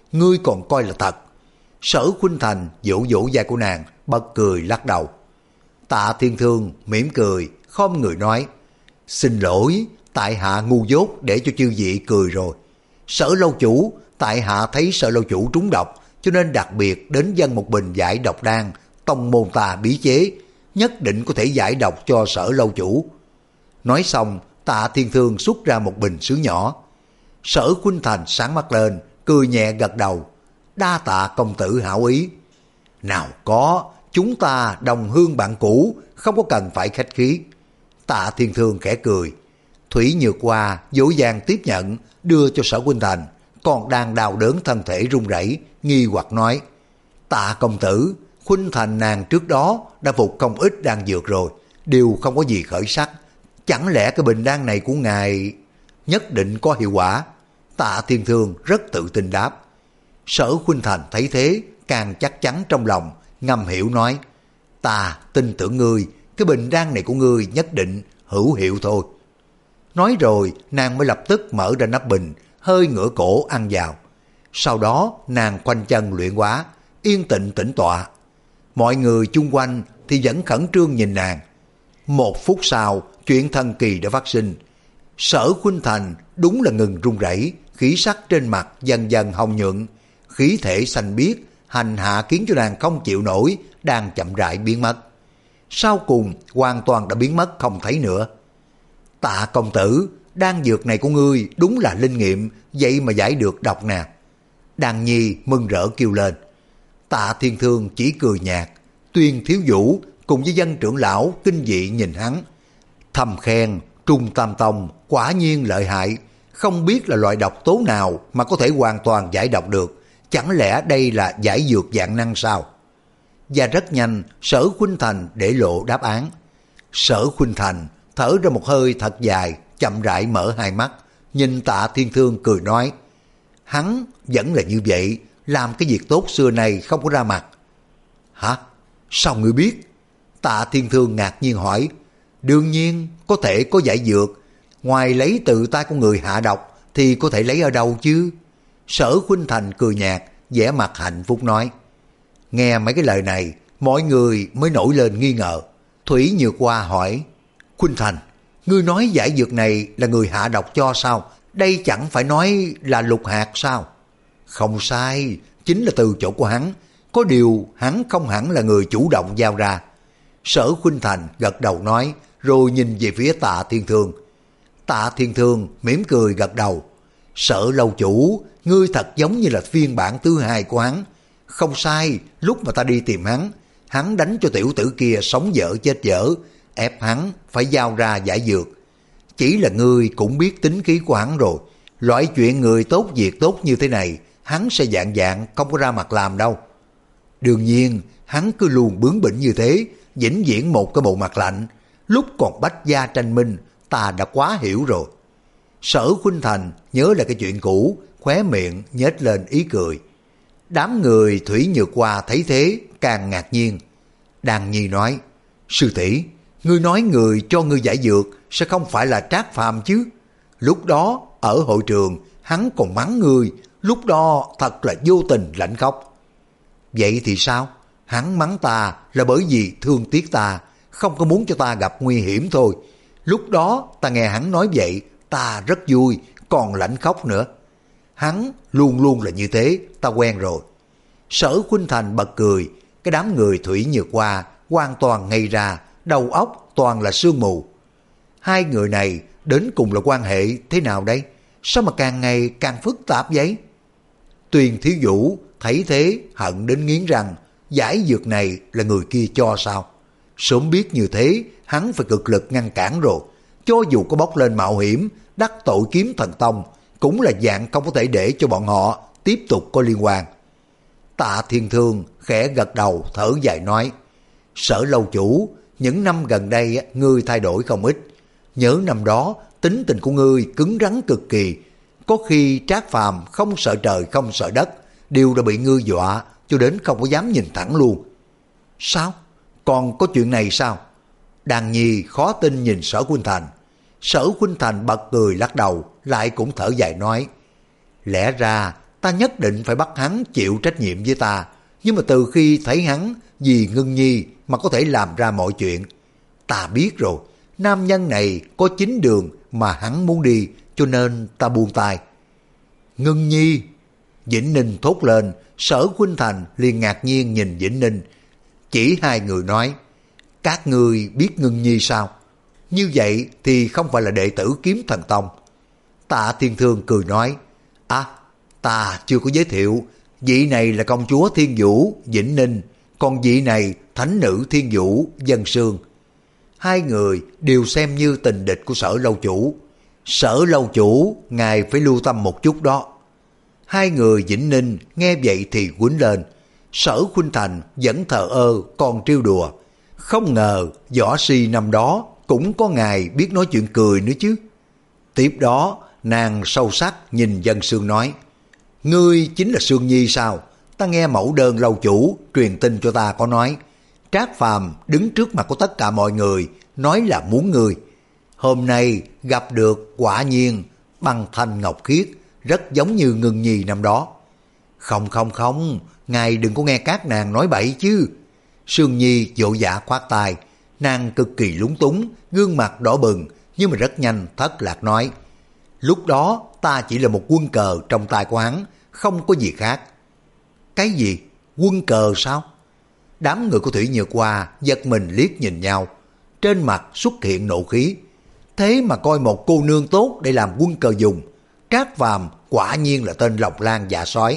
A: ngươi còn coi là thật. Sở Khuynh Thành vỗ vỗ vai của nàng, bật cười lắc đầu. Tạ Thiên Thương mỉm cười, khom người nói, xin lỗi, tại hạ ngu dốt để cho chư vị cười rồi. Sở lâu chủ, tại hạ thấy Sở lâu chủ trúng độc, cho nên đặc biệt đến dâng một bình giải độc đan, tông môn ta bí chế, nhất định có thể giải độc cho Sở lâu chủ. Nói xong, Tạ Thiên Thương xuất ra một bình sứ nhỏ. Sở Khuynh Thành sáng mắt lên, cười nhẹ gật đầu. Đa tạ công tử hảo ý. Nào có, chúng ta đồng hương bạn cũ, không có cần phải khách khí. Tạ Thiên Thương khẽ cười. Thủy Nhược Hoa dỗ dàng tiếp nhận, đưa cho Sở Khuynh Thành, còn đang đau đớn thân thể run rẩy, nghi hoặc nói, Tạ công tử, Khuynh Thành nàng trước đó đã phục không ít đan dược rồi, đều không có gì khởi sắc. Chẳng lẽ cái bình đan này của ngài nhất định có hiệu quả? Tạ Thiên Thương rất tự tin đáp. Sở Khuynh Thành thấy thế, càng chắc chắn trong lòng, ngầm hiểu nói, ta tin tưởng ngươi, cái bình đan này của ngươi nhất định hữu hiệu thôi. Nói rồi, nàng mới lập tức mở ra nắp bình, hơi ngửa cổ ăn vào. Sau đó, nàng khoanh chân luyện hóa, yên tĩnh tĩnh tọa. Mọi người chung quanh thì vẫn khẩn trương nhìn nàng. Một phút sau, chuyện thần kỳ đã phát sinh. Sở Khuynh Thành đúng là ngừng run rẩy, khí sắc trên mặt dần dần hồng nhuận, khí thể xanh biếc, hành hạ khiến cho nàng không chịu nổi, đang chậm rãi biến mất. Sau cùng, hoàn toàn đã biến mất không thấy nữa. Tạ công tử, đan dược này của ngươi đúng là linh nghiệm, vậy mà giải được độc nè. Đàn Nhi mừng rỡ kêu lên. Tạ Thiên Thương chỉ cười nhạt. Tuyên Thiếu Vũ cùng với dân trưởng lão kinh dị nhìn hắn, thầm khen Trung Tam Tông quả nhiên lợi hại, không biết là loại độc tố nào mà có thể hoàn toàn giải độc được, chẳng lẽ đây là giải dược dạng năng sao? Và rất nhanh Sở Khuynh Thành để lộ đáp án. Sở Khuynh Thành thở ra một hơi thật dài, chậm rãi mở hai mắt, nhìn Tạ Thiên Thương cười nói, hắn vẫn là như vậy, làm cái việc tốt xưa này không có ra mặt. Hả? Sao ngươi biết? Tạ Thiên Thương ngạc nhiên hỏi. Đương nhiên có thể có giải dược, ngoài lấy từ tay của người hạ độc thì có thể lấy ở đâu chứ? Sở Khuynh Thành cười nhạt, vẻ mặt hạnh phúc nói. Nghe mấy cái lời này, mọi người mới nổi lên nghi ngờ. Thủy Nhược Hoa hỏi, Khuynh Thành, ngươi nói giải dược này là người hạ độc cho sao? Đây chẳng phải nói là Lục Hạt sao? Không sai, chính là từ chỗ của hắn. Có điều hắn không hẳn là người chủ động giao ra. Sở Khuynh Thành gật đầu nói, rồi nhìn về phía Tạ Thiên Thương. Tạ Thiên Thương mỉm cười gật đầu. Sở lâu chủ, ngươi thật giống như là phiên bản thứ hai của hắn. Không sai, lúc mà ta đi tìm hắn, hắn đánh cho tiểu tử kia sống dở chết dở, ép hắn phải giao ra giải dược. Chỉ là ngươi cũng biết tính khí của hắn rồi. Loại chuyện người tốt việc tốt như thế này, hắn sẽ dạng dạng không có ra mặt làm đâu. Đương nhiên, hắn cứ luôn bướng bỉnh như thế, vĩnh viễn một cái bộ mặt lạnh. Lúc còn bách gia tranh minh, ta đã quá hiểu rồi. Sở Khuynh Thành nhớ lại cái chuyện cũ, khóe miệng nhếch lên ý cười. Đám người Thủy Nhược Hoa thấy thế, càng ngạc nhiên. Đàn Nhi nói, sư tỷ, ngươi nói người cho ngươi giải dược sẽ không phải là Trác Phàm chứ? Lúc đó, ở hội trường, hắn còn mắng ngươi, lúc đó thật là vô tình lạnh khóc. Vậy thì sao? Hắn mắng ta là bởi vì thương tiếc ta, không có muốn cho ta gặp nguy hiểm thôi. Lúc đó ta nghe hắn nói vậy, ta rất vui, còn lạnh khóc nữa. Hắn luôn luôn là như thế, ta quen rồi. Sở Khuynh Thành bật cười, cái đám người Thủy Nhược Hoa hoàn toàn ngây ra, đầu óc toàn là sương mù. Hai người này đến cùng là quan hệ thế nào đây? Sao mà càng ngày càng phức tạp vậy? Tuyền Thiếu Vũ thấy thế hận đến nghiến răng, giải dược này là người kia cho sao? Sớm biết như thế, hắn phải cực lực ngăn cản rồi. Cho dù có bốc lên mạo hiểm, đắc tội Kiếm Thần Tông, cũng là dạng không có thể để cho bọn họ tiếp tục có liên quan. Tạ Thiên Thương khẽ gật đầu thở dài nói, Sở lâu chủ, những năm gần đây ngươi thay đổi không ít. Nhớ năm đó, tính tình của ngươi cứng rắn cực kỳ. Có khi Trác Phàm không sợ trời không sợ đất, đều đã bị ngươi dọa cho đến không có dám nhìn thẳng luôn. Sao? Còn có chuyện này sao? Đàn Nhi khó tin nhìn Sở Khuynh Thành. Sở Khuynh Thành bật cười lắc đầu, lại cũng thở dài nói, lẽ ra ta nhất định phải bắt hắn chịu trách nhiệm với ta. Nhưng mà từ khi thấy hắn vì Ngân Nhi mà có thể làm ra mọi chuyện, ta biết rồi, nam nhân này có chính đường mà hắn muốn đi, cho nên ta buông tay. Ngân Nhi! Vĩnh Ninh thốt lên. Sở Khuynh Thành liền ngạc nhiên nhìn Vĩnh Ninh, chỉ hai người nói, các ngươi biết Ngân Nhi sao? Như vậy thì không phải là đệ tử Kiếm Thần Tông. Tạ Thiên Thương cười nói, à, ta chưa có giới thiệu, vị này là công chúa Thiên Vũ, Vĩnh Ninh, còn vị này thánh nữ Thiên Vũ, Dân Sương. Hai người đều xem như tình địch của Sở lâu chủ. Sở lâu chủ, ngài phải lưu tâm một chút đó. Hai người Vĩnh Ninh nghe vậy thì quýnh lên. Sở Khuynh Thành vẫn thờ ơ còn trêu đùa. Không ngờ võ si năm đó cũng có ngài biết nói chuyện cười nữa chứ. Tiếp đó nàng sâu sắc nhìn Dân Sương nói, ngươi chính là Sương Nhi sao? Ta nghe mẫu đơn lâu chủ truyền tin cho ta có nói, Trác Phàm đứng trước mặt của tất cả mọi người nói là muốn ngươi. Hôm nay gặp được quả nhiên băng thanh ngọc khiết, rất giống như Ngân Nhi năm đó. Không không không, ngài đừng có nghe các nàng nói bậy chứ. Sương Nhi vội vã khoát tay, nàng cực kỳ lúng túng, gương mặt đỏ bừng, nhưng mà rất nhanh thất lạc nói, lúc đó ta chỉ là một quân cờ trong tay của hắn, không có gì khác. Cái gì? Quân cờ sao? Đám người của Thủy Nhược Hoa giật mình liếc nhìn nhau, trên mặt xuất hiện nộ khí. Thế mà coi một cô nương tốt để làm quân cờ dùng, Trác Phàm quả nhiên là tên Lộc Lan dạ sói.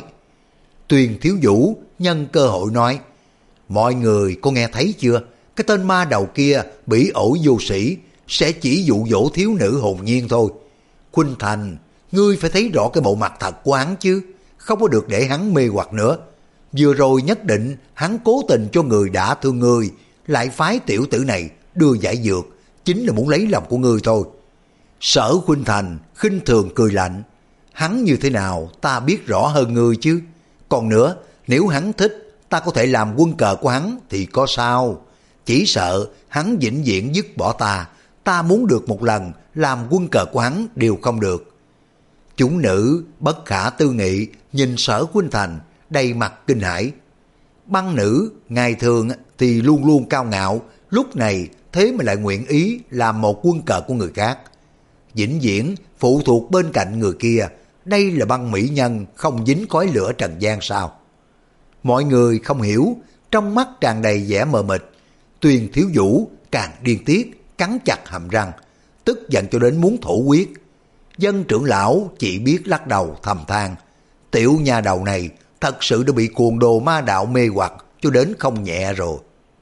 A: Tuyền Thiếu Vũ nhân cơ hội nói, mọi người có nghe thấy chưa? Cái tên ma đầu kia bỉ ổi vô sĩ, sẽ chỉ dụ dỗ thiếu nữ hồn nhiên thôi. Khuynh Thành, ngươi phải thấy rõ cái bộ mặt thật của hắn chứ, không có được để hắn mê hoặc nữa. Vừa rồi nhất định hắn cố tình cho người đã thương ngươi, lại phái tiểu tử này đưa giải dược, chính là muốn lấy lòng của ngươi thôi. Sở Khuynh Thành khinh thường cười lạnh, hắn như thế nào ta biết rõ hơn ngươi chứ. Còn nữa, nếu hắn thích, ta có thể làm quân cờ của hắn thì có sao? Chỉ sợ hắn vĩnh viễn dứt bỏ ta, ta muốn được một lần làm quân cờ của hắn đều không được. Chúng nữ bất khả tư nghị nhìn Sở Khuynh Thành đầy mặt kinh hãi. Băng nữ ngày thường thì luôn luôn cao ngạo, lúc này thế mà lại nguyện ý làm một quân cờ của người khác, vĩnh viễn phụ thuộc bên cạnh người kia. Đây là băng mỹ nhân không dính khói lửa trần gian sao? Mọi người không hiểu, trong mắt tràn đầy vẻ mờ mịt. Tuyền Thiếu Vũ càng điên tiết, cắn chặt hàm răng, tức giận cho đến muốn thổ huyết. Dân trưởng lão chỉ biết lắc đầu thầm than, tiểu nha đầu này thật sự đã bị cuồng đồ ma đạo mê hoặc cho đến không nhẹ rồi.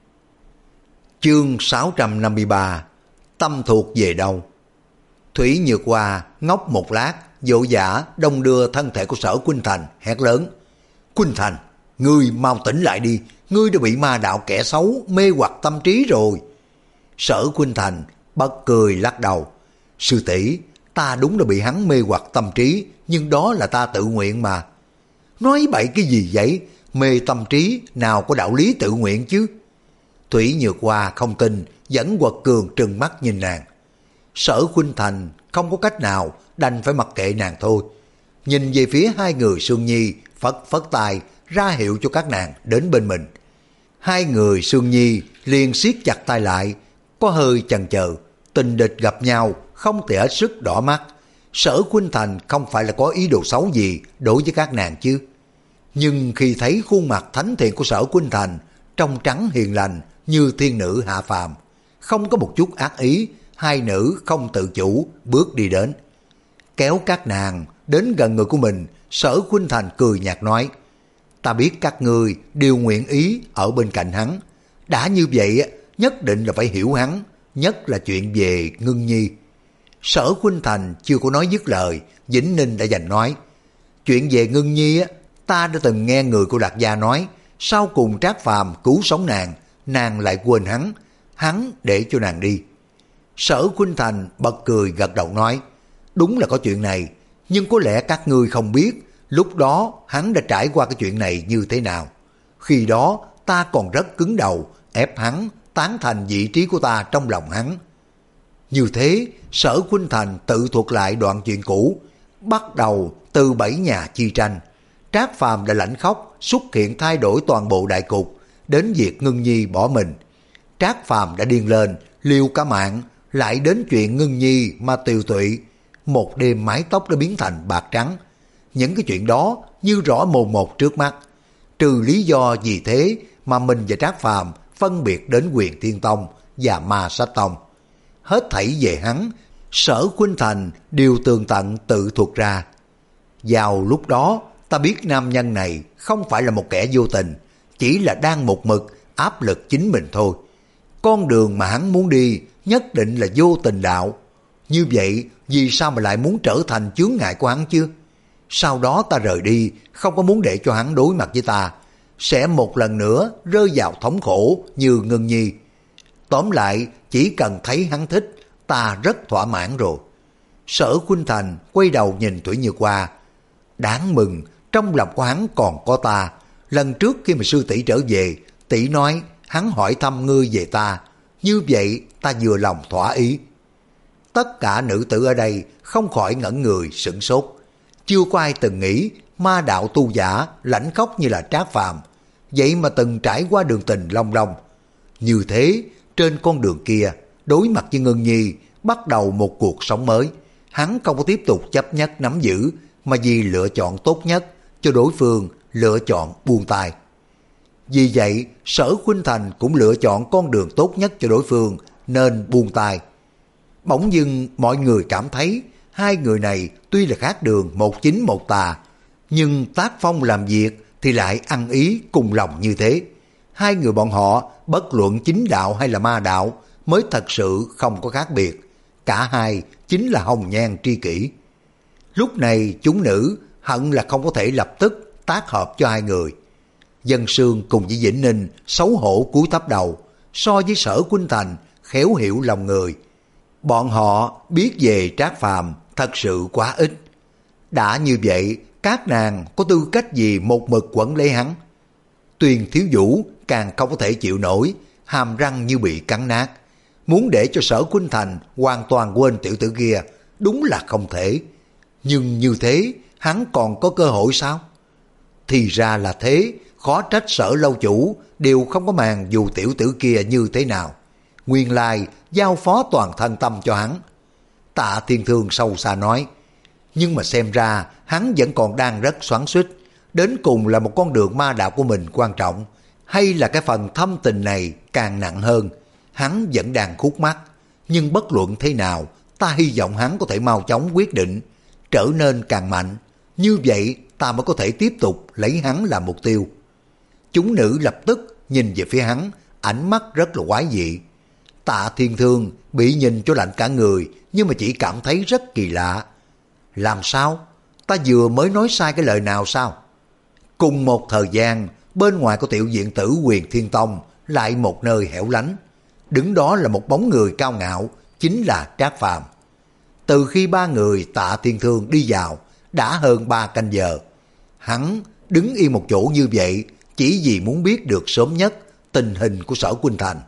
A: Chương sáu trăm năm mươi ba, tâm thuộc về đâu? Thủy Nhược Hoa ngốc một lát, vội vã đông đưa thân thể của Sở Khuynh Thành, hét lớn, Khuynh Thành, ngươi mau tỉnh lại đi, ngươi đã bị ma đạo kẻ xấu mê hoặc tâm trí rồi. Sở Khuynh Thành bật cười lắc đầu, sư tỷ, ta đúng là bị hắn mê hoặc tâm trí, nhưng đó là ta tự nguyện mà. Nói bậy cái gì vậy? Mê tâm trí nào có đạo lý tự nguyện chứ? Thủy Nhược Hoa không tin, vẫn quật cường trừng mắt nhìn nàng. Sở Khuynh Thành không có cách nào, đành phải mặc kệ nàng thôi. Nhìn về phía hai người Sương Nhi, phất phất tay ra hiệu cho các nàng đến bên mình. Hai người Sương Nhi liền siết chặt tay lại, có hơi chần chờ. Tình địch gặp nhau không thể hết sức đỏ mắt. Sở Khuynh Thành không phải là có ý đồ xấu gì đối với các nàng chứ. Nhưng khi thấy khuôn mặt thánh thiện của Sở Khuynh Thành trong trắng hiền lành như thiên nữ hạ phàm, không có một chút ác ý, hai nữ không tự chủ bước đi đến, kéo các nàng đến gần người của mình. Sở Khuynh Thành cười nhạt nói, ta biết các ngươi đều nguyện ý ở bên cạnh hắn, đã như vậy nhất định là phải hiểu hắn, nhất là chuyện về Ngân Nhi. Sở Khuynh Thành chưa có nói dứt lời, Vĩnh Ninh đã giành nói, chuyện về Ngân Nhi ta đã từng nghe người của Lạc Gia nói, sau cùng Trác Phàm cứu sống nàng, nàng lại quên hắn, hắn để cho nàng đi. Sở Khuynh Thành bật cười gật đầu nói, đúng là có chuyện này, nhưng có lẽ các ngươi không biết, lúc đó hắn đã trải qua cái chuyện này như thế nào. Khi đó ta còn rất cứng đầu, ép hắn tán thành vị trí của ta trong lòng hắn. Như thế, Sở Khuynh Thành tự thuật lại đoạn chuyện cũ, bắt đầu từ bảy nhà chi tranh. Trác Phàm đã lãnh khóc, xuất hiện thay đổi toàn bộ đại cục, đến việc Ngưng Nhi bỏ mình. Trác Phàm đã điên lên, liều cả mạng, lại đến chuyện Ngưng Nhi mà tiều tụy. Một đêm mái tóc đã biến thành bạc trắng. Những cái chuyện đó như rõ mồn một trước mắt. Trừ lý do gì thế mà mình và Trác Phàm phân biệt đến Huyền Thiên Tông và Ma Sát Tông. Hết thảy về hắn, Sở Khuynh Thành đều tường tận tự thuật ra. Vào lúc đó, ta biết nam nhân này không phải là một kẻ vô tình, chỉ là đang một mực áp lực chính mình thôi. Con đường mà hắn muốn đi nhất định là vô tình đạo. Như vậy, vì sao mà lại muốn trở thành chướng ngại của hắn chứ? Sau đó ta rời đi, không có muốn để cho hắn đối mặt với ta, sẽ một lần nữa rơi vào thống khổ như Ngưng Nhi. Tóm lại, chỉ cần thấy hắn thích, ta rất thỏa mãn rồi. Sở Khuynh Thành quay đầu nhìn Thủy Như Hoa. Đáng mừng, trong lòng của hắn còn có ta. Lần trước khi mà sư tỷ trở về, tỷ nói hắn hỏi thăm ngươi về ta. Như vậy ta vừa lòng thỏa ý. Tất cả nữ tử ở đây không khỏi ngẩn người sửng sốt. Chưa có ai từng nghĩ ma đạo tu giả lãnh khóc như là Trác Phàm, vậy mà từng trải qua đường tình long lông. Như thế, trên con đường kia, đối mặt với Ngưng Nhi, bắt đầu một cuộc sống mới. Hắn không có tiếp tục chấp nhất nắm giữ, mà vì lựa chọn tốt nhất cho đối phương lựa chọn buông tay. Vì vậy, Sở Khuynh Thành cũng lựa chọn con đường tốt nhất cho đối phương, nên buông tay. Bỗng dưng mọi người cảm thấy hai người này tuy là khác đường một chính một tà, nhưng tác phong làm việc thì lại ăn ý cùng lòng như thế. Hai người bọn họ bất luận chính đạo hay là ma đạo mới thật sự không có khác biệt. Cả hai chính là hồng nhan tri kỷ. Lúc này chúng nữ hận là không có thể lập tức tác hợp cho hai người. Dân Sương cùng với Vĩnh Ninh xấu hổ cúi thấp đầu. So với Sở Khuynh Thành khéo hiểu lòng người, bọn họ biết về Trác Phàm thật sự quá ít. Đã như vậy, các nàng có tư cách gì một mực quẩn lấy hắn? Tuyền Thiếu Vũ càng không có thể chịu nổi, hàm răng như bị cắn nát. Muốn để cho Sở Khuynh Thành hoàn toàn quên tiểu tử kia đúng là không thể. Nhưng như thế, hắn còn có cơ hội sao? Thì ra là thế, khó trách Sở lâu chủ đều không có màng dù tiểu tử kia như thế nào. Nguyên lai giao phó toàn thân tâm cho hắn. Tạ Thiên Thương sâu xa nói, nhưng mà xem ra hắn vẫn còn đang rất xoắn xuýt. Đến cùng là một con đường ma đạo của mình quan trọng, hay là cái phần thâm tình này càng nặng hơn? Hắn vẫn đang khúc mắc. Nhưng bất luận thế nào, ta hy vọng hắn có thể mau chóng quyết định, trở nên càng mạnh. Như vậy ta mới có thể tiếp tục lấy hắn làm mục tiêu. Chúng nữ lập tức nhìn về phía hắn, ánh mắt rất là quái dị. Tạ Thiên Thương bị nhìn cho lạnh cả người, nhưng mà chỉ cảm thấy rất kỳ lạ. Làm sao? Ta vừa mới nói sai cái lời nào sao? Cùng một thời gian, bên ngoài của tiểu viện tử Huyền Thiên Tông lại một nơi hẻo lánh. Đứng đó là một bóng người cao ngạo, chính là Trác Phàm. Từ khi ba người Tạ Thiên Thương đi vào, đã hơn ba canh giờ. Hắn đứng yên một chỗ như vậy, chỉ vì muốn biết được sớm nhất tình hình của Sở Khuynh Thành.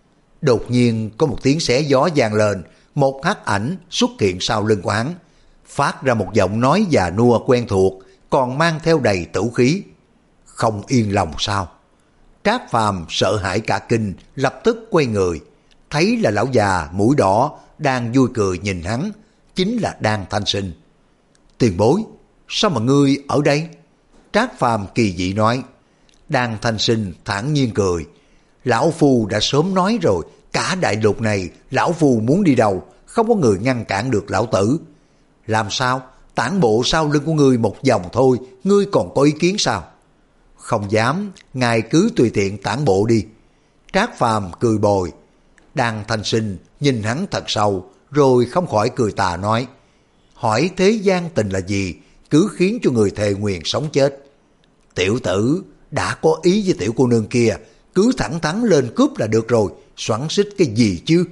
A: Đột nhiên có một tiếng xé gió vang lên, một hắc ảnh xuất hiện sau lưng của hắn, phát ra một giọng nói già nua quen thuộc, còn mang theo đầy tử khí. Không yên lòng sao? Trác Phàm sợ hãi cả kinh, lập tức quay người, thấy là lão già mũi đỏ đang vui cười nhìn hắn, chính là Đan Thanh Sinh. Tiền bối, sao mà ngươi ở đây? Trác Phàm kỳ dị nói. Đan Thanh Sinh thản nhiên cười. Lão Phu đã sớm nói rồi, cả đại lục này lão Phu muốn đi đâu, không có người ngăn cản được lão tử. Làm sao? Tản bộ sau lưng của ngươi một vòng thôi, ngươi còn có ý kiến sao? Không dám, ngài cứ tùy tiện tản bộ đi. Trác Phàm cười bồi. Đan Thanh Sinh nhìn hắn thật sâu, rồi không khỏi cười tà nói, hỏi thế gian tình là gì, cứ khiến cho người thề nguyền sống chết. Tiểu tử đã có ý với tiểu cô nương kia, cứ thẳng thắn lên cướp là được rồi, xoắn xích cái gì chứ?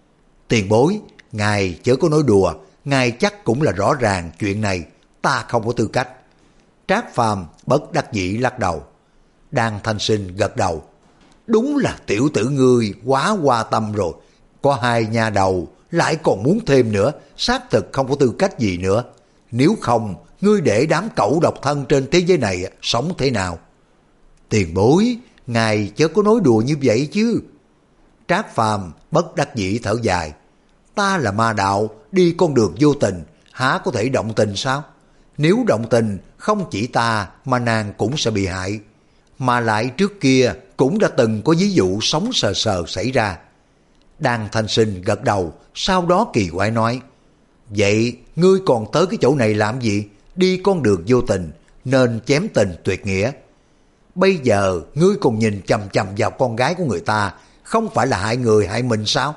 A: Tiền bối, ngài chớ có nói đùa, ngài chắc cũng là rõ ràng chuyện này, ta không có tư cách. Trác Phàm bất đắc dĩ lắc đầu. Đan Thanh Sinh gật đầu. Đúng là tiểu tử ngươi quá hoa tâm rồi, có hai nhà đầu lại còn muốn thêm nữa, xác thực không có tư cách gì nữa. Nếu không ngươi để đám cẩu độc thân trên thế giới này sống thế nào? Tiền bối, ngài chớ có nói đùa như vậy chứ. Trác Phàm bất đắc dĩ thở dài. Ta là ma đạo, đi con đường vô tình, há có thể động tình sao? Nếu động tình, không chỉ ta mà nàng cũng sẽ bị hại. Mà lại trước kia cũng đã từng có ví dụ sống sờ sờ xảy ra. Đan Thanh Sinh gật đầu, sau đó kỳ quái nói, vậy ngươi còn tới cái chỗ này làm gì? Đi con đường vô tình, nên chém tình tuyệt nghĩa. Bây giờ ngươi còn nhìn chằm chằm vào con gái của người ta, không phải là hại người hại mình sao?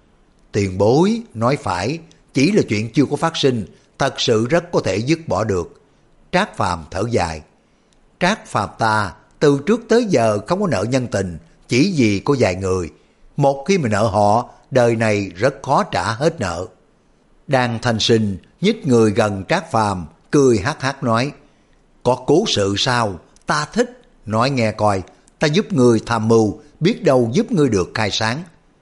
A: Tiền bối nói phải, chỉ là chuyện chưa có phát sinh, thật sự rất có thể dứt bỏ được. Trác Phàm thở dài. Trác Phàm ta từ trước tới giờ không có nợ nhân tình, chỉ vì có vài người. Một khi mà nợ họ, đời này rất khó trả hết nợ. Đan Thanh Sinh nhích người gần Trác Phàm, cười hắc hắc nói, có cố sự sao? Ta thích, nói nghe coi, ta giúp ngươi tham mưu, biết đâu giúp ngươi được khai sáng.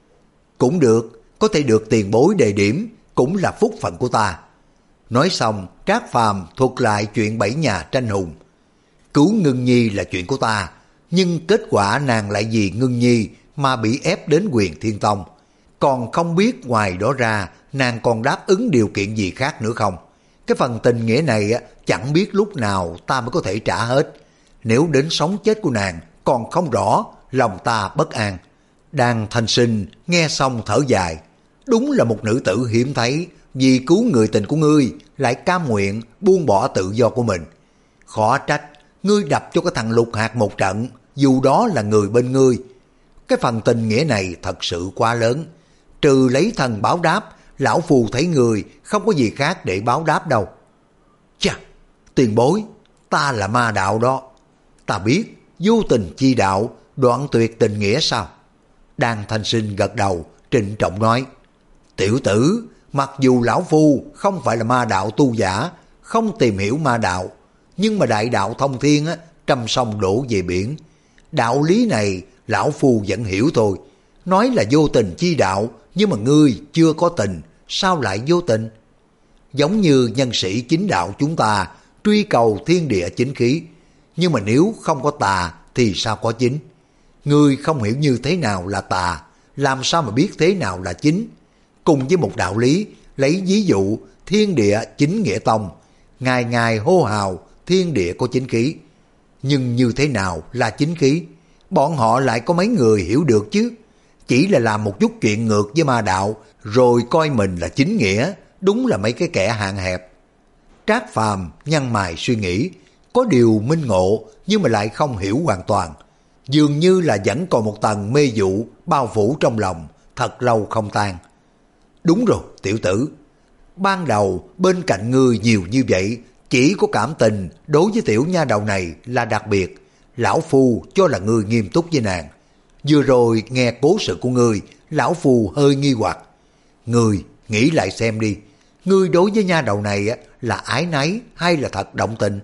A: Cũng được, có thể được tiền bối đề điểm, cũng là phúc phận của ta. Nói xong, Trác Phàm thuật lại chuyện bảy nhà tranh hùng. Cứu Ngưng Nhi là chuyện của ta, nhưng kết quả nàng lại vì Ngưng Nhi mà bị ép đến Huyền Thiên Tông. Còn không biết ngoài đó ra, nàng còn đáp ứng điều kiện gì khác nữa không? Cái phần tình nghĩa này chẳng biết lúc nào ta mới có thể trả hết. Nếu đến sống chết của nàng còn không rõ, lòng ta bất an. Đan Thanh Sinh nghe xong thở dài. Đúng là một nữ tử hiếm thấy, vì cứu người tình của ngươi lại cam nguyện buông bỏ tự do của mình. Khó trách ngươi đập cho cái thằng Lục Hạt một trận, dù đó là người bên ngươi. Cái phần tình nghĩa này thật sự quá lớn. Trừ lấy thần báo đáp, lão phù thấy người không có gì khác để báo đáp đâu. Chà, tiền bối, ta là ma đạo đó. Ta biết, vô tình chi đạo, đoạn tuyệt tình nghĩa sao? Đan Thanh Sinh gật đầu, trịnh trọng nói, tiểu tử, mặc dù lão phu không phải là ma đạo tu giả, không tìm hiểu ma đạo, nhưng mà đại đạo thông thiên á, trăm sông đổ về biển. Đạo lý này lão phu vẫn hiểu thôi. Nói là vô tình chi đạo, nhưng mà ngươi chưa có tình, sao lại vô tình? Giống như nhân sĩ chính đạo chúng ta truy cầu thiên địa chính khí, nhưng mà nếu không có tà thì sao có chính? Ngươi không hiểu như thế nào là tà, làm sao mà biết thế nào là chính? Cùng với một đạo lý, lấy ví dụ thiên địa chính nghĩa tông, ngày ngày hô hào thiên địa có chính khí. Nhưng như thế nào là chính khí? Bọn họ lại có mấy người hiểu được chứ? Chỉ là làm một chút chuyện ngược với ma đạo, rồi coi mình là chính nghĩa, đúng là mấy cái kẻ hạn hẹp. Trác Phàm nhăn mày suy nghĩ, có điều minh ngộ nhưng mà lại không hiểu hoàn toàn. Dường như là vẫn còn một tầng mê dụ bao phủ trong lòng, thật lâu không tan. Đúng rồi, tiểu tử. Ban đầu bên cạnh ngươi nhiều như vậy, chỉ có cảm tình đối với tiểu nha đầu này là đặc biệt. Lão phu cho là ngươi nghiêm túc với nàng. Vừa rồi nghe cố sự của ngươi, lão phu hơi nghi hoặc. Ngươi nghĩ lại xem đi, ngươi đối với nha đầu này là ái náy hay là thật động tình?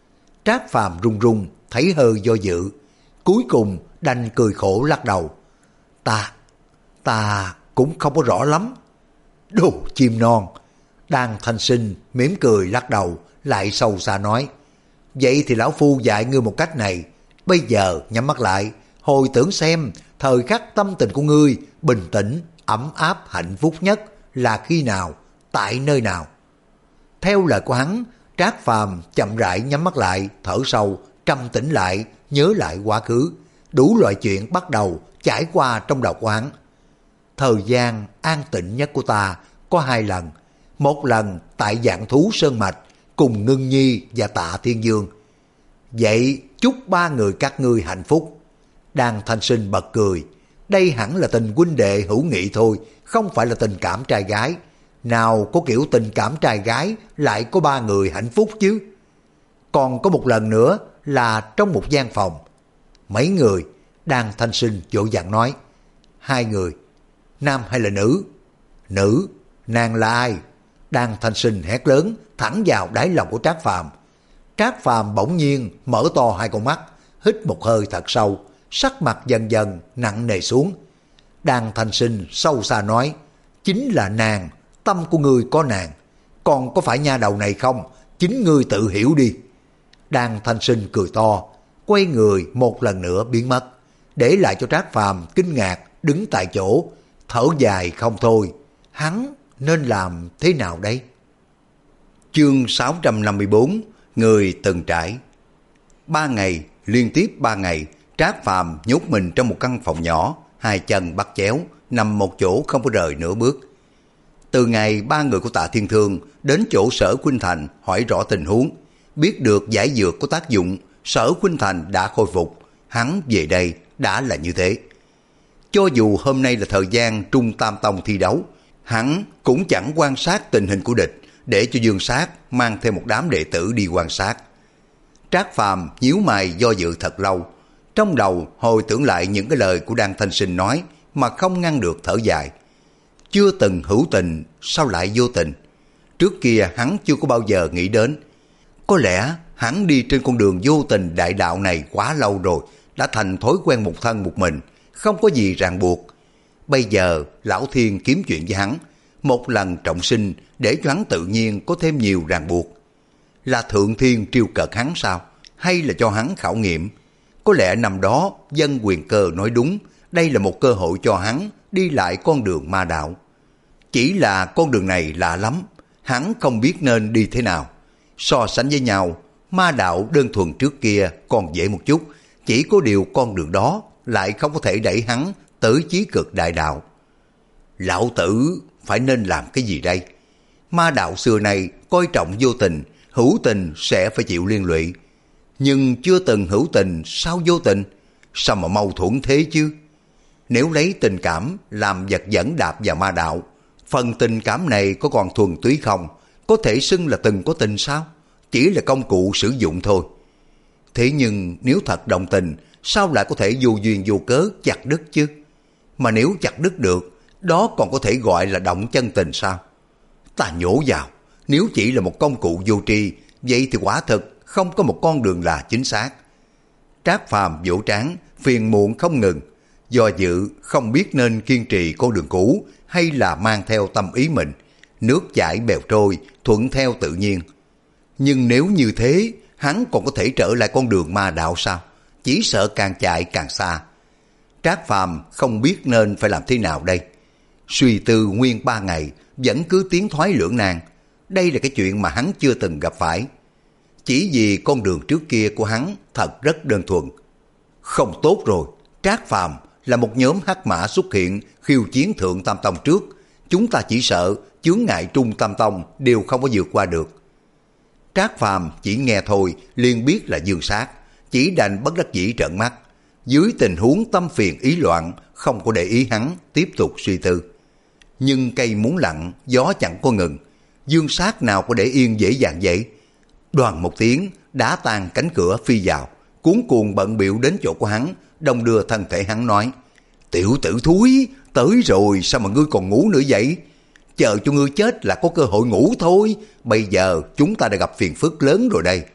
A: Trác Phàm run run, thấy hơi do dự. Cuối cùng đành cười khổ lắc đầu. Ta, ta cũng không có rõ lắm. Đồ chim non. Đan Thanh Sinh mỉm cười lắc đầu, lại sâu xa nói, vậy thì lão phu dạy ngươi một cách này. Bây giờ nhắm mắt lại, hồi tưởng xem thời khắc tâm tình của ngươi bình tĩnh, ấm áp, hạnh phúc nhất là khi nào, tại nơi nào? Theo lời của hắn, Trác Phàm chậm rãi nhắm mắt lại, thở sâu, trầm tĩnh lại, nhớ lại quá khứ. Đủ loại chuyện bắt đầu trải qua trong đầu của hắn. Thời gian an tĩnh nhất của ta có hai lần. Một lần tại Vạn Thú Sơn Mạch cùng Ngưng Nhi và Tạ Thiên Dương. Vậy chúc ba người các ngươi hạnh phúc. Đan Thanh Sinh bật cười. Đây hẳn là tình huynh đệ hữu nghị thôi, không phải là tình cảm trai gái. Nào có kiểu tình cảm trai gái lại có ba người hạnh phúc chứ. Còn có một lần nữa là trong một gian phòng. Mấy người? Đan Thanh Sinh vội vàng nói. Hai người. Nam hay là nữ? Nữ. Nàng là ai? Đan Thanh Sinh hét lớn thẳng vào đáy lòng của Trác Phàm. Trác Phàm bỗng nhiên mở to hai con mắt, hít một hơi thật sâu, sắc mặt dần dần nặng nề xuống. Đan Thanh Sinh sâu xa nói, chính là nàng, tâm của ngươi có nàng. Còn có phải nha đầu này không? chính ngươi tự hiểu đi. Đan Thanh Sinh cười to, quay người một lần nữa biến mất, để lại cho Trác Phàm kinh ngạc đứng tại chỗ, thở dài không thôi. Hắn nên làm thế nào đây? Chương sáu trăm năm mươi bốn, người từng trải. Ba ngày, liên tiếp ba ngày, Trác Phàm nhốt mình trong một căn phòng nhỏ, hai chân bắt chéo, nằm một chỗ không có rời nửa bước. Từ ngày ba người của Tạ Thiên Thương đến chỗ Sở Khuynh Thành hỏi rõ tình huống, biết được giải dược có tác dụng, Sở Khuynh Thành đã khôi phục, hắn về đây đã là như thế. Cho dù hôm nay là thời gian Trung Tam Tông thi đấu, hắn cũng chẳng quan sát tình hình của địch, để cho Dương Sát mang theo một đám đệ tử đi quan sát. Trác Phàm nhíu mày do dự thật lâu, trong đầu hồi tưởng lại những cái lời của Đan Thanh Sinh nói mà không ngăn được thở dài. Chưa từng hữu tình, sao lại vô tình? Trước kia hắn chưa có bao giờ nghĩ đến. Có lẽ hắn đi trên con đường vô tình đại đạo này quá lâu rồi, đã thành thói quen một thân một mình, không có gì ràng buộc. Bây giờ Lão Thiên kiếm chuyện với hắn, một lần trọng sinh để cho hắn tự nhiên có thêm nhiều ràng buộc. Là Thượng Thiên trêu cợt hắn sao? Hay là cho hắn khảo nghiệm? Có lẽ năm đó Dân Quyền Cơ nói đúng, đây là một cơ hội cho hắn đi lại con đường ma đạo. Chỉ là con đường này lạ lắm, hắn không biết nên đi thế nào. So sánh với nhau, ma đạo đơn thuần trước kia còn dễ một chút, chỉ có điều con đường đó lại không có thể đẩy hắn tới chí cực đại đạo. Lão tử phải nên làm cái gì đây? Ma đạo xưa này coi trọng vô tình, hữu tình sẽ phải chịu liên lụy. Nhưng chưa từng hữu tình sao vô tình? Sao mà mâu thuẫn thế chứ? Nếu lấy tình cảm làm vật dẫn đạp vào ma đạo, phần tình cảm này có còn thuần túy không? Có thể xưng là từng có tình sao? Chỉ là công cụ sử dụng thôi. Thế nhưng nếu thật đồng tình, sao lại có thể vô duyên vô cớ chặt đứt chứ? Mà nếu chặt đứt được, đó còn có thể gọi là động chân tình sao? Ta nhổ vào, nếu chỉ là một công cụ vô tri, vậy thì quả thực không có một con đường là chính xác. Trác Phàm vỗ trán, phiền muộn không ngừng, do dự không biết nên kiên trì con đường cũ hay là mang theo tâm ý mình, nước chảy bèo trôi, thuận theo tự nhiên. Nhưng nếu như thế, hắn còn có thể trở lại con đường ma đạo sao? Chỉ sợ càng chạy càng xa. Trác Phàm không biết nên phải làm thế nào đây. Suy tư nguyên ba ngày, vẫn cứ tiến thoái lưỡng nan. Đây là cái chuyện mà hắn chưa từng gặp phải. Chỉ vì con đường trước kia của hắn thật rất đơn thuần. Không tốt rồi, Trác Phàm là một nhóm hắc mã xuất hiện khiêu chiến Thượng Tam Tông trước. Chúng ta chỉ sợ chướng ngại Trung Tam Tông đều không có vượt qua được. Trác Phàm chỉ nghe thôi liền biết là Dương Sát, chỉ đành bất đắc dĩ trợn mắt. Dưới tình huống tâm phiền ý loạn, không có để ý hắn, tiếp tục suy tư. Nhưng cây muốn lặng, gió chẳng có ngừng. Dương Sát nào có để yên dễ dàng vậy? Đoàn một tiếng, đá tan cánh cửa phi vào, cuốn cuồng bận bịu đến chỗ của hắn, đồng đưa thân thể hắn nói: Tiểu tử thúi, tới rồi sao mà ngươi còn ngủ nữa vậy? Chờ cho ngươi chết là có cơ hội ngủ thôi, bây giờ chúng ta đã gặp phiền phức lớn rồi đây.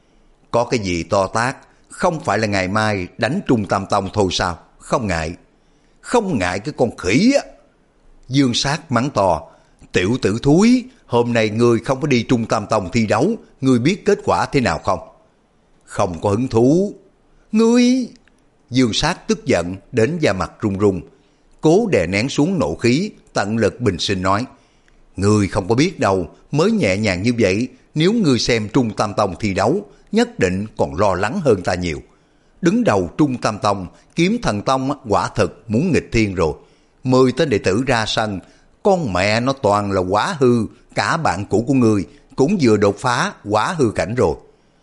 A: Có cái gì to tát, không phải là ngày mai đánh Trung Tam Tông thôi sao? Không ngại. Không ngại cái con khỉ á. Dương Sát mắng to: Tiểu tử thúi, hôm nay ngươi không có đi Trung Tam Tông thi đấu, ngươi biết kết quả thế nào không? Không có hứng thú. Ngươi... Dương Sát tức giận đến da mặt run run, cố đè nén xuống nộ khí, tận lực bình sinh nói: Ngươi không có biết đâu, mới nhẹ nhàng như vậy, nếu ngươi xem Trung Tam Tông thi đấu, nhất định còn lo lắng hơn ta nhiều. Đứng đầu Trung Tam Tông, Kiếm Thần Tông quả thực muốn nghịch thiên rồi. Mười tên đệ tử ra sân, con mẹ nó toàn là quá hư, cả bạn cũ của ngươi cũng vừa đột phá quá hư cảnh rồi.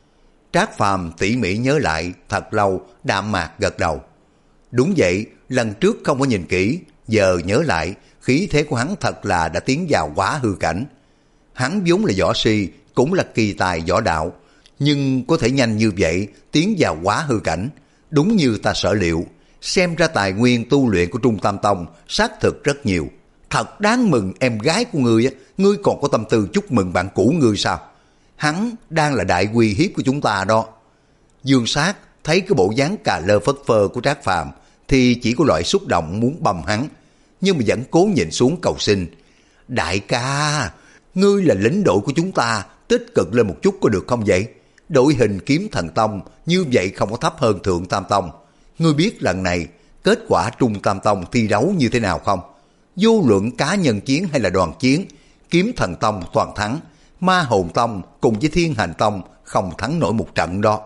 A: Trác Phàm tỉ mỉ nhớ lại thật lâu, đạm mạc gật đầu. Đúng vậy, lần trước không có nhìn kỹ, giờ nhớ lại, khí thế của hắn thật là đã tiến vào quá hư cảnh. Hắn vốn là võ si, cũng là kỳ tài võ đạo, nhưng có thể nhanh như vậy tiến vào quá hư cảnh, đúng như ta sở liệu. Xem ra tài nguyên tu luyện của Trung Tam Tông xác thực rất nhiều. Thật đáng mừng em gái của ngươi, ngươi còn có tâm tư chúc mừng bạn cũ ngươi sao? Hắn đang là đại uy hiếp của chúng ta đó. Dương Sát thấy cái bộ dáng cà lơ phất phơ của Trác Phàm thì chỉ có loại xúc động muốn bầm hắn, nhưng mà vẫn cố nhìn xuống cầu xin. Đại ca, ngươi là lính đội của chúng ta, tích cực lên một chút có được không vậy? Đội hình kiếm thần tông như vậy không có thấp hơn thượng tam tông. Ngươi biết lần này kết quả trung tam tông thi đấu như thế nào không? Vô luận cá nhân chiến hay là đoàn chiến, kiếm thần tông toàn thắng, ma hồn tông cùng với thiên hành tông không thắng nổi một trận đó.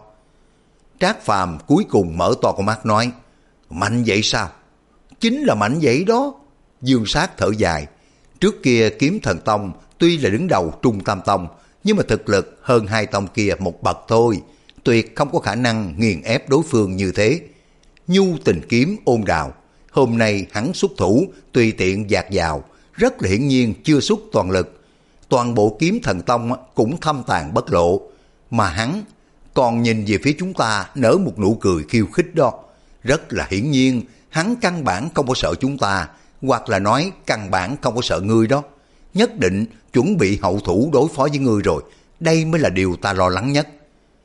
A: Trác Phàm cuối cùng mở to con mắt nói, mạnh vậy sao? Chính là mạnh vậy đó. Dương Sát thở dài, trước kia kiếm thần tông tuy là đứng đầu trung tam tông, nhưng mà thực lực hơn hai tông kia một bậc thôi, tuyệt không có khả năng nghiền ép đối phương như thế. Nhu tình kiếm ôn đào, hôm nay hắn xuất thủ tùy tiện dạt vào, rất là hiển nhiên chưa xuất toàn lực. Toàn bộ kiếm thần tông cũng thâm tàn bất lộ, mà hắn còn nhìn về phía chúng ta nở một nụ cười khiêu khích đó. Rất là hiển nhiên hắn căn bản không có sợ chúng ta, hoặc là nói căn bản không có sợ ngươi đó. Nhất định chuẩn bị hậu thủ đối phó với ngươi rồi, đây mới là điều ta lo lắng nhất.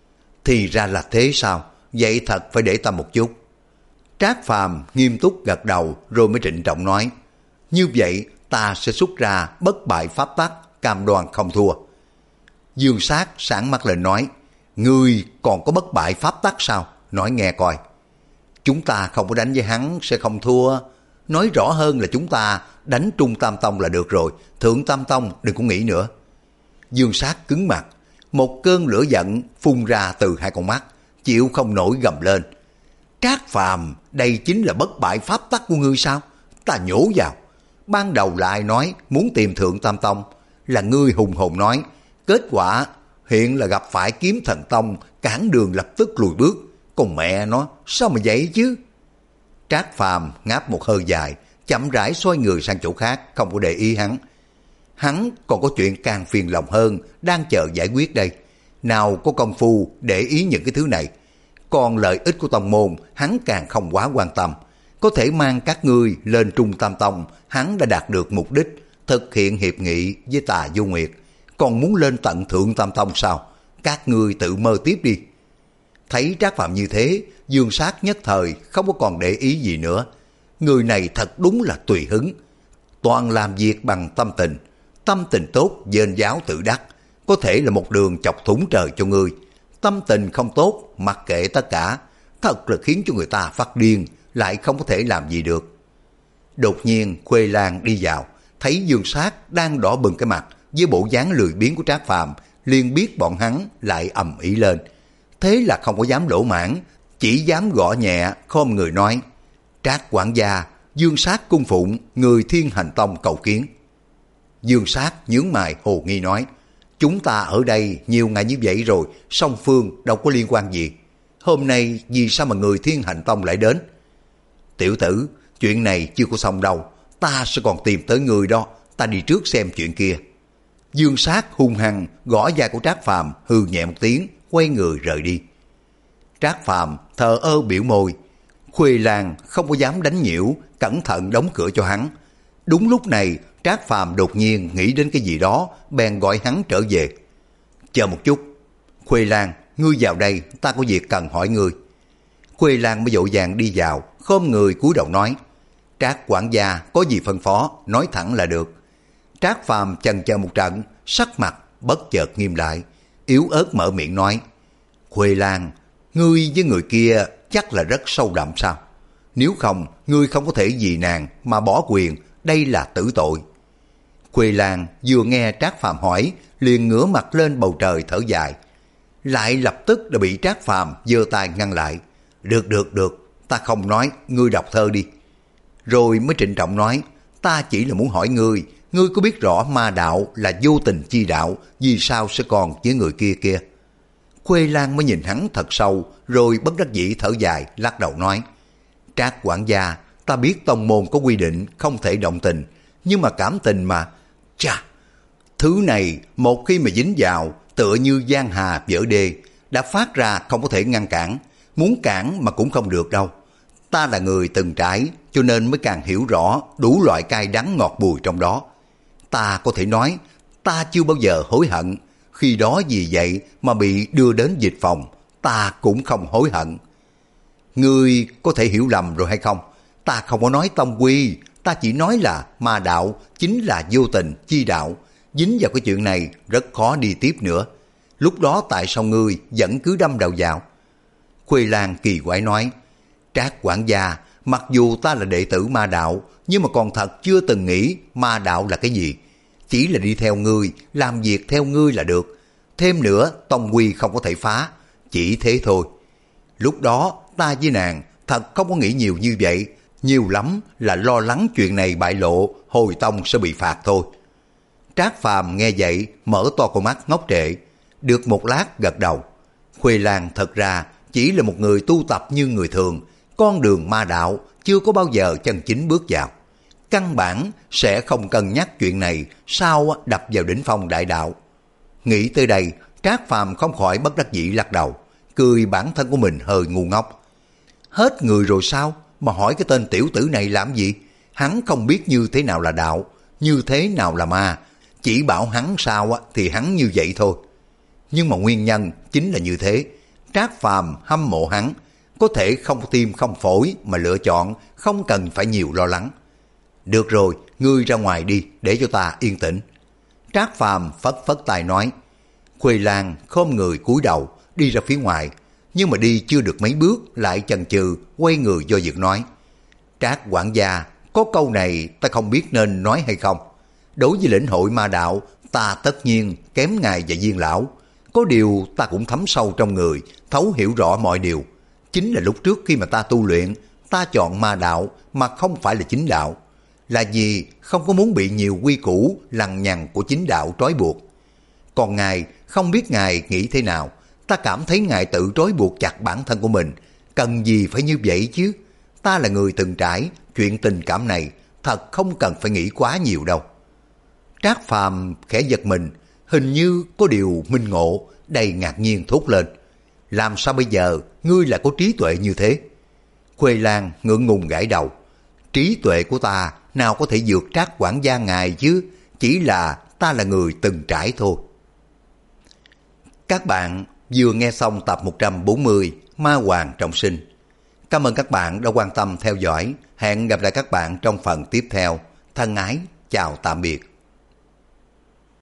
A: Thì ra là thế sao? Vậy thật phải để tâm một chút. Trác Phàm nghiêm túc gật đầu rồi mới trịnh trọng nói, như vậy ta sẽ xuất ra bất bại pháp tắc, cam đoan không thua. Dương Sát sáng mắt lên nói, ngươi còn có bất bại pháp tắc sao? Nói nghe coi. Chúng ta không có đánh với hắn sẽ không thua. Nói rõ hơn là chúng ta đánh trung tam tông là được rồi, thượng tam tông đừng có nghĩ nữa. Dương Sát cứng mặt, một cơn lửa giận phun ra từ hai con mắt, chịu không nổi gầm lên. Trác Phàm, đây chính là bất bại pháp tắc của ngươi sao? Ta nhổ vào. Ban đầu là ai nói muốn tìm thượng tam tông? Là ngươi hùng hồn nói. Kết quả hiện là gặp phải kiếm thần tông, cản đường lập tức lùi bước. Còn mẹ nó, sao mà vậy chứ? Trác Phàm ngáp một hơi dài, chậm rãi xoay người sang chỗ khác, không có để ý hắn. Hắn còn có chuyện càng phiền lòng hơn, đang chờ giải quyết đây. Nào có công phu để ý những cái thứ này. Còn lợi ích của tông môn, hắn càng không quá quan tâm. Có thể mang các ngươi lên trung tam tông, hắn đã đạt được mục đích, thực hiện hiệp nghị với Tà Du Nguyệt. Còn muốn lên tận thượng tam tông sao? Các ngươi tự mơ tiếp đi. Thấy Trác Phàm như thế, Dương Sát nhất thời không có còn để ý gì nữa. Người này thật đúng là tùy hứng. Toàn làm việc bằng tâm tình. Tâm tình tốt, dên giáo tự đắc. Có thể là một đường chọc thủng trời cho ngươi. Tâm tình không tốt, mặc kệ tất cả. Thật là khiến cho người ta phát điên, lại không có thể làm gì được. Đột nhiên Khuê Lan đi vào, thấy Dương Sát đang đỏ bừng cái mặt với bộ dáng lười biếng của Trác Phàm, liền biết bọn hắn lại ầm ĩ lên. Thế là không có dám lỗ mãn, chỉ dám gõ nhẹ khom người nói, Trác quản gia, Dương Sát cung phụng người Thiên Hành Tông cầu kiến. Dương Sát nhướng mày hồ nghi nói, chúng ta ở đây nhiều ngày như vậy rồi, song phương đâu có liên quan gì. Hôm nay vì sao mà người Thiên Hành Tông lại đến? Tiểu tử, chuyện này chưa có xong đâu, ta sẽ còn tìm tới người đó, ta đi trước xem chuyện kia. Dương Sát hung hăng gõ vai của Trác Phàm, hừ nhẹ một tiếng, quay người rời đi. Trác Phàm thờ ơ biểu môi. Khuê Lan không có dám đánh nhiễu, cẩn thận đóng cửa cho hắn. Đúng lúc này Trác Phàm đột nhiên nghĩ đến cái gì đó, bèn gọi hắn trở về. Chờ một chút. Khuê Lan, ngươi vào đây, ta có việc cần hỏi ngươi. Khuê Lan mới vội vàng đi vào, khom người cúi đầu nói, Trác quản gia có gì phân phó, nói thẳng là được. Trác Phàm chần chờ một trận, sắc mặt bất chợt nghiêm lại, yếu ớt mở miệng nói, Khuê Lan, ngươi với người kia chắc là rất sâu đậm sao? Nếu không, ngươi không có thể vì nàng mà bỏ quyền, đây là tử tội. Khuê Lan vừa nghe Trác Phàm hỏi, liền ngửa mặt lên bầu trời thở dài, lại lập tức đã bị Trác Phàm giơ tay ngăn lại. Được được được, ta không nói, ngươi đọc thơ đi. Rồi mới trịnh trọng nói, ta chỉ là muốn hỏi ngươi, ngươi có biết rõ ma đạo là vô tình chi đạo, vì sao sẽ còn với người kia kia? Khuê Lan mới nhìn hắn thật sâu, rồi bất đắc dĩ thở dài, lắc đầu nói, Trác quản gia, ta biết tông môn có quy định không thể động tình, nhưng mà cảm tình mà, chà, thứ này một khi mà dính vào, tựa như giang hà vỡ đê, đã phát ra không có thể ngăn cản, muốn cản mà cũng không được đâu. Ta là người từng trải, cho nên mới càng hiểu rõ đủ loại cay đắng ngọt bùi trong đó. Ta có thể nói, ta chưa bao giờ hối hận, khi đó vì vậy mà bị đưa đến dịch phòng, ta cũng không hối hận. Ngươi có thể hiểu lầm rồi hay không? Ta không có nói tông quy, ta chỉ nói là ma đạo chính là vô tình chi đạo. dính vào cái chuyện này rất khó đi tiếp nữa. Lúc đó tại sao ngươi vẫn cứ đâm đầu vào? Khuê Lan kỳ quái nói, Trác quản gia, mặc dù ta là đệ tử ma đạo, nhưng mà còn thật chưa từng nghĩ ma đạo là cái gì. Chỉ là đi theo ngươi, làm việc theo ngươi là được. Thêm nữa, tông quy không có thể phá, chỉ thế thôi. Lúc đó, ta với nàng thật không có nghĩ nhiều như vậy, nhiều lắm là lo lắng chuyện này bại lộ, hồi tông sẽ bị phạt thôi. Trác Phàm nghe vậy, mở to con mắt ngốc trệ, được một lát gật đầu. Khuê Lan thật ra chỉ là một người tu tập như người thường, con đường ma đạo chưa có bao giờ chân chính bước vào. Căn bản sẽ không cân nhắc chuyện này sao đập vào đỉnh phong đại đạo. Nghĩ tới đây, Trác Phàm không khỏi bất đắc dĩ lắc đầu, cười bản thân của mình hơi ngu ngốc. Hết người rồi sao mà hỏi cái tên tiểu tử này làm gì? Hắn không biết như thế nào là đạo, như thế nào là ma, chỉ bảo hắn sao thì hắn như vậy thôi. Nhưng mà nguyên nhân chính là như thế. Trác Phàm hâm mộ hắn, có thể không tim không phổi mà lựa chọn, không cần phải nhiều lo lắng. Được rồi, ngươi ra ngoài đi để cho ta yên tĩnh. Trác Phàm phất phất tay nói. Khuê Lan khom người cúi đầu đi ra phía ngoài, nhưng mà đi chưa được mấy bước lại chần chừ quay người do dự nói, Trác quản gia, có câu này ta không biết nên nói hay không. Đối với lĩnh hội ma đạo, ta tất nhiên kém ngài và Viên lão, có điều ta cũng thấm sâu trong người, thấu hiểu rõ mọi điều. Chính là lúc trước khi mà ta tu luyện, ta chọn ma đạo mà không phải là chính đạo, là vì không có muốn bị nhiều quy củ lằng nhằng của chính đạo trói buộc. Còn ngài, không biết ngài nghĩ thế nào, ta cảm thấy ngài tự trói buộc chặt bản thân của mình, cần gì phải như vậy chứ. Ta là người từng trải, chuyện tình cảm này thật không cần phải nghĩ quá nhiều đâu. Trác Phàm khẽ giật mình, hình như có điều minh ngộ, đầy ngạc nhiên thốt lên. Làm sao bây giờ ngươi lại có trí tuệ như thế? Khuê Lan ngượng ngùng gãi đầu. Trí tuệ của ta nào có thể vượt Trác quản gia ngài chứ, chỉ là ta là người từng trải thôi. Các bạn vừa nghe xong tập một trăm bốn mươi Ma Hoàng Trọng Sinh. Cảm ơn các bạn đã quan tâm theo dõi. Hẹn gặp lại các bạn trong phần tiếp theo. Thân ái, chào tạm biệt.